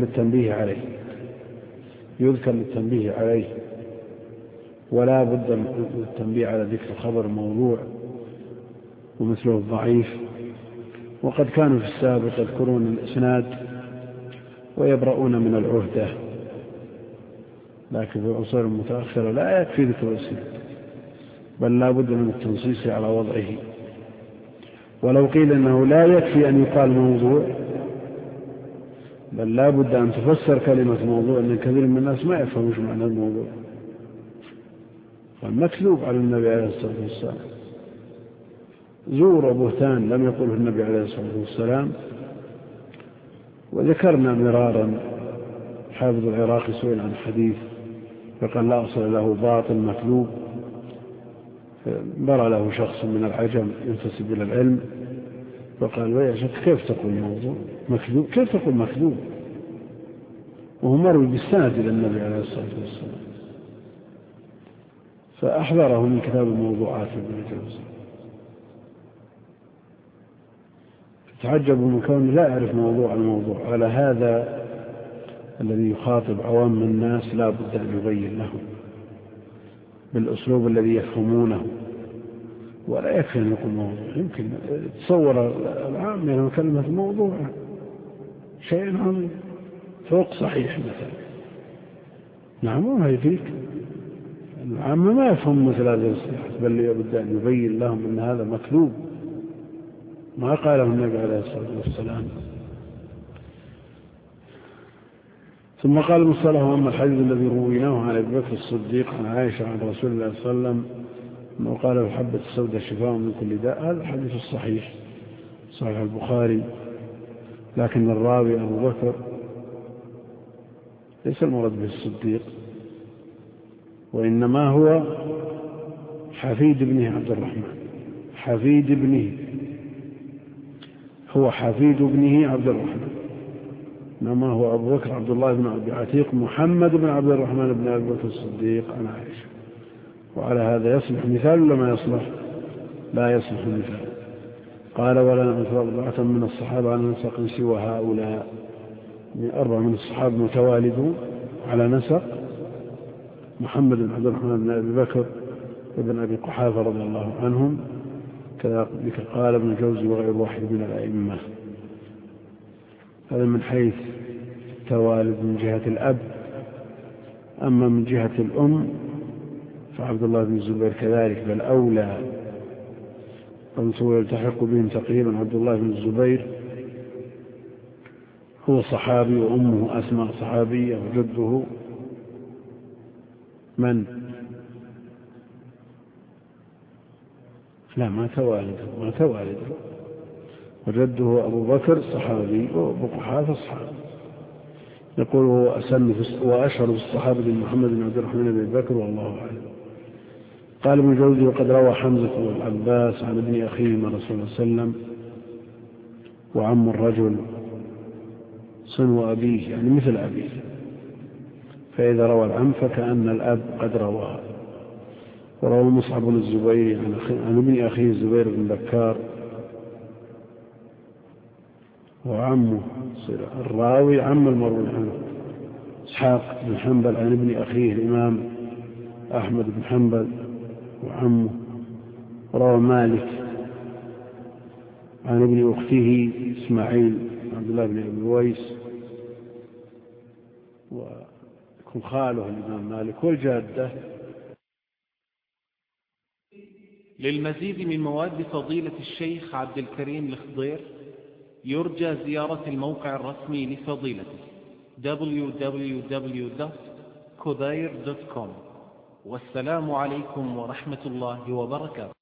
للتنبيه عليه ولا بد من التنبيه على ذكر خبر موضوع ومثله الضعيف. وقد كانوا في السابق يذكرون الإسناد ويبرؤون من العهدة، لكن في العصور المتأخرة لا يكفي ذكر الإسناد بل لا بد من التنصيص على وضعه. ولو قيل أنه لا يكفي أن يقال موضوع بل لا بد أن تفسر كلمة موضوع، أن كثير من الناس ما يفهمش معنى الموضوع، فالمكذوب على النبي عليه الصلاة والسلام زور وبهتان لم يقله النبي عليه الصلاة والسلام. وذكرنا مرارا حافظ العراقي سئل عن حديث فقال لا أصل له باطل مكذوب، برى له شخص من العجم ينتسب إلى العلم فقال ويا شيخ كيف تقول موضوع مكذوب، كيف تقول مكذوب وهو مروي بالسند إلى النبي عليه الصلاة والسلام، فأحضره من كتاب الموضوعات ابن الجوزي. تعجب من كونه لا يعرف موضوع الموضوع. على هذا الذي يخاطب عوام الناس لا بد أن يبين لهم بالأسلوب الذي يفهمونه، ولا يكفي أن يقول موضوع. يمكن تصور العام لما كلمة موضوع شيء عظيم فوق صحيح مثلا، نعم وما يفيك العام ما يفهم مثل هذه الصيحة، بل يبدأ أن يبين لهم أن هذا مكذوب ما قاله النبي عليه الصلاة والسلام. ثم قال المصطلح أما الحديث الذي رويناه عن أبي بكر الصديق عن عائشة عن رسول الله صلى الله عليه وسلم أنه قال الحبة السوداء شفاء من كل داء، هذا الحديث الصحيح صحيح البخاري، لكن الراوي أبو بكر ليس المراد به الصديق، وإنما هو حفيد ابنه عبد الرحمن، حفيد ابنه هو حفيد ابنه عبد الرحمن، إنما هو أبو بكر عبد الله بن أبي عتيق محمد بن عبد الرحمن بن أبي بكر الصديق عن عائشة. وعلى هذا يصلح مثال ولا ما يصلح؟ لا يصلح مثال. قال ولا نعرف أربعة من الصحابة على نسق سوى هؤلاء، يعني 4 من الصحابة متوالدون على نسق محمد بن عبد الرحمن بن أبي بكر وابن أبي قحافة رضي الله عنهم، كذلك قال ابن الجوزي وغير واحد من الأئمة. هذا من حيث التوالد من جهة الأب. أما من جهة الأم فعبد الله بن الزبير كذلك، بل أولى أن يلتحق بهم تقريبا. عبد الله بن الزبير هو صحابي وأمه أسماء صحابية، وجده من لا مات والده وجده أبو بكر صحابي وأبو قحافة صحابي. يقول هو وأشهر بالصحابة محمد بن عبد الرحمن بن بكر والله أعلم. قال ابن جوزي وقد روى حمزة والعباس عن ابن أخيه من رسول الله صلى الله عليه وسلم وعم الرجل صنو أبيه يعني مثل أبيه، فإذا روى العم فكأن الأب قد رواه. وروى مصعب بن الزبير عن ابن أخيه الزبير بن بكار وعمه الراوي عم المروي عنه إسحاق بن حنبل عن ابن أخيه الإمام أحمد بن حنبل وعمه. وروى مالك عن ابن أخته إسماعيل عبد الله بن أبي ويس ويكون خاله الإمام مالك والجادة. للمزيد من مواد فضيلة الشيخ عبد الكريم الخضير يرجى زيارة الموقع الرسمي لفضيلته www.khudair.com. والسلام عليكم ورحمة الله وبركاته.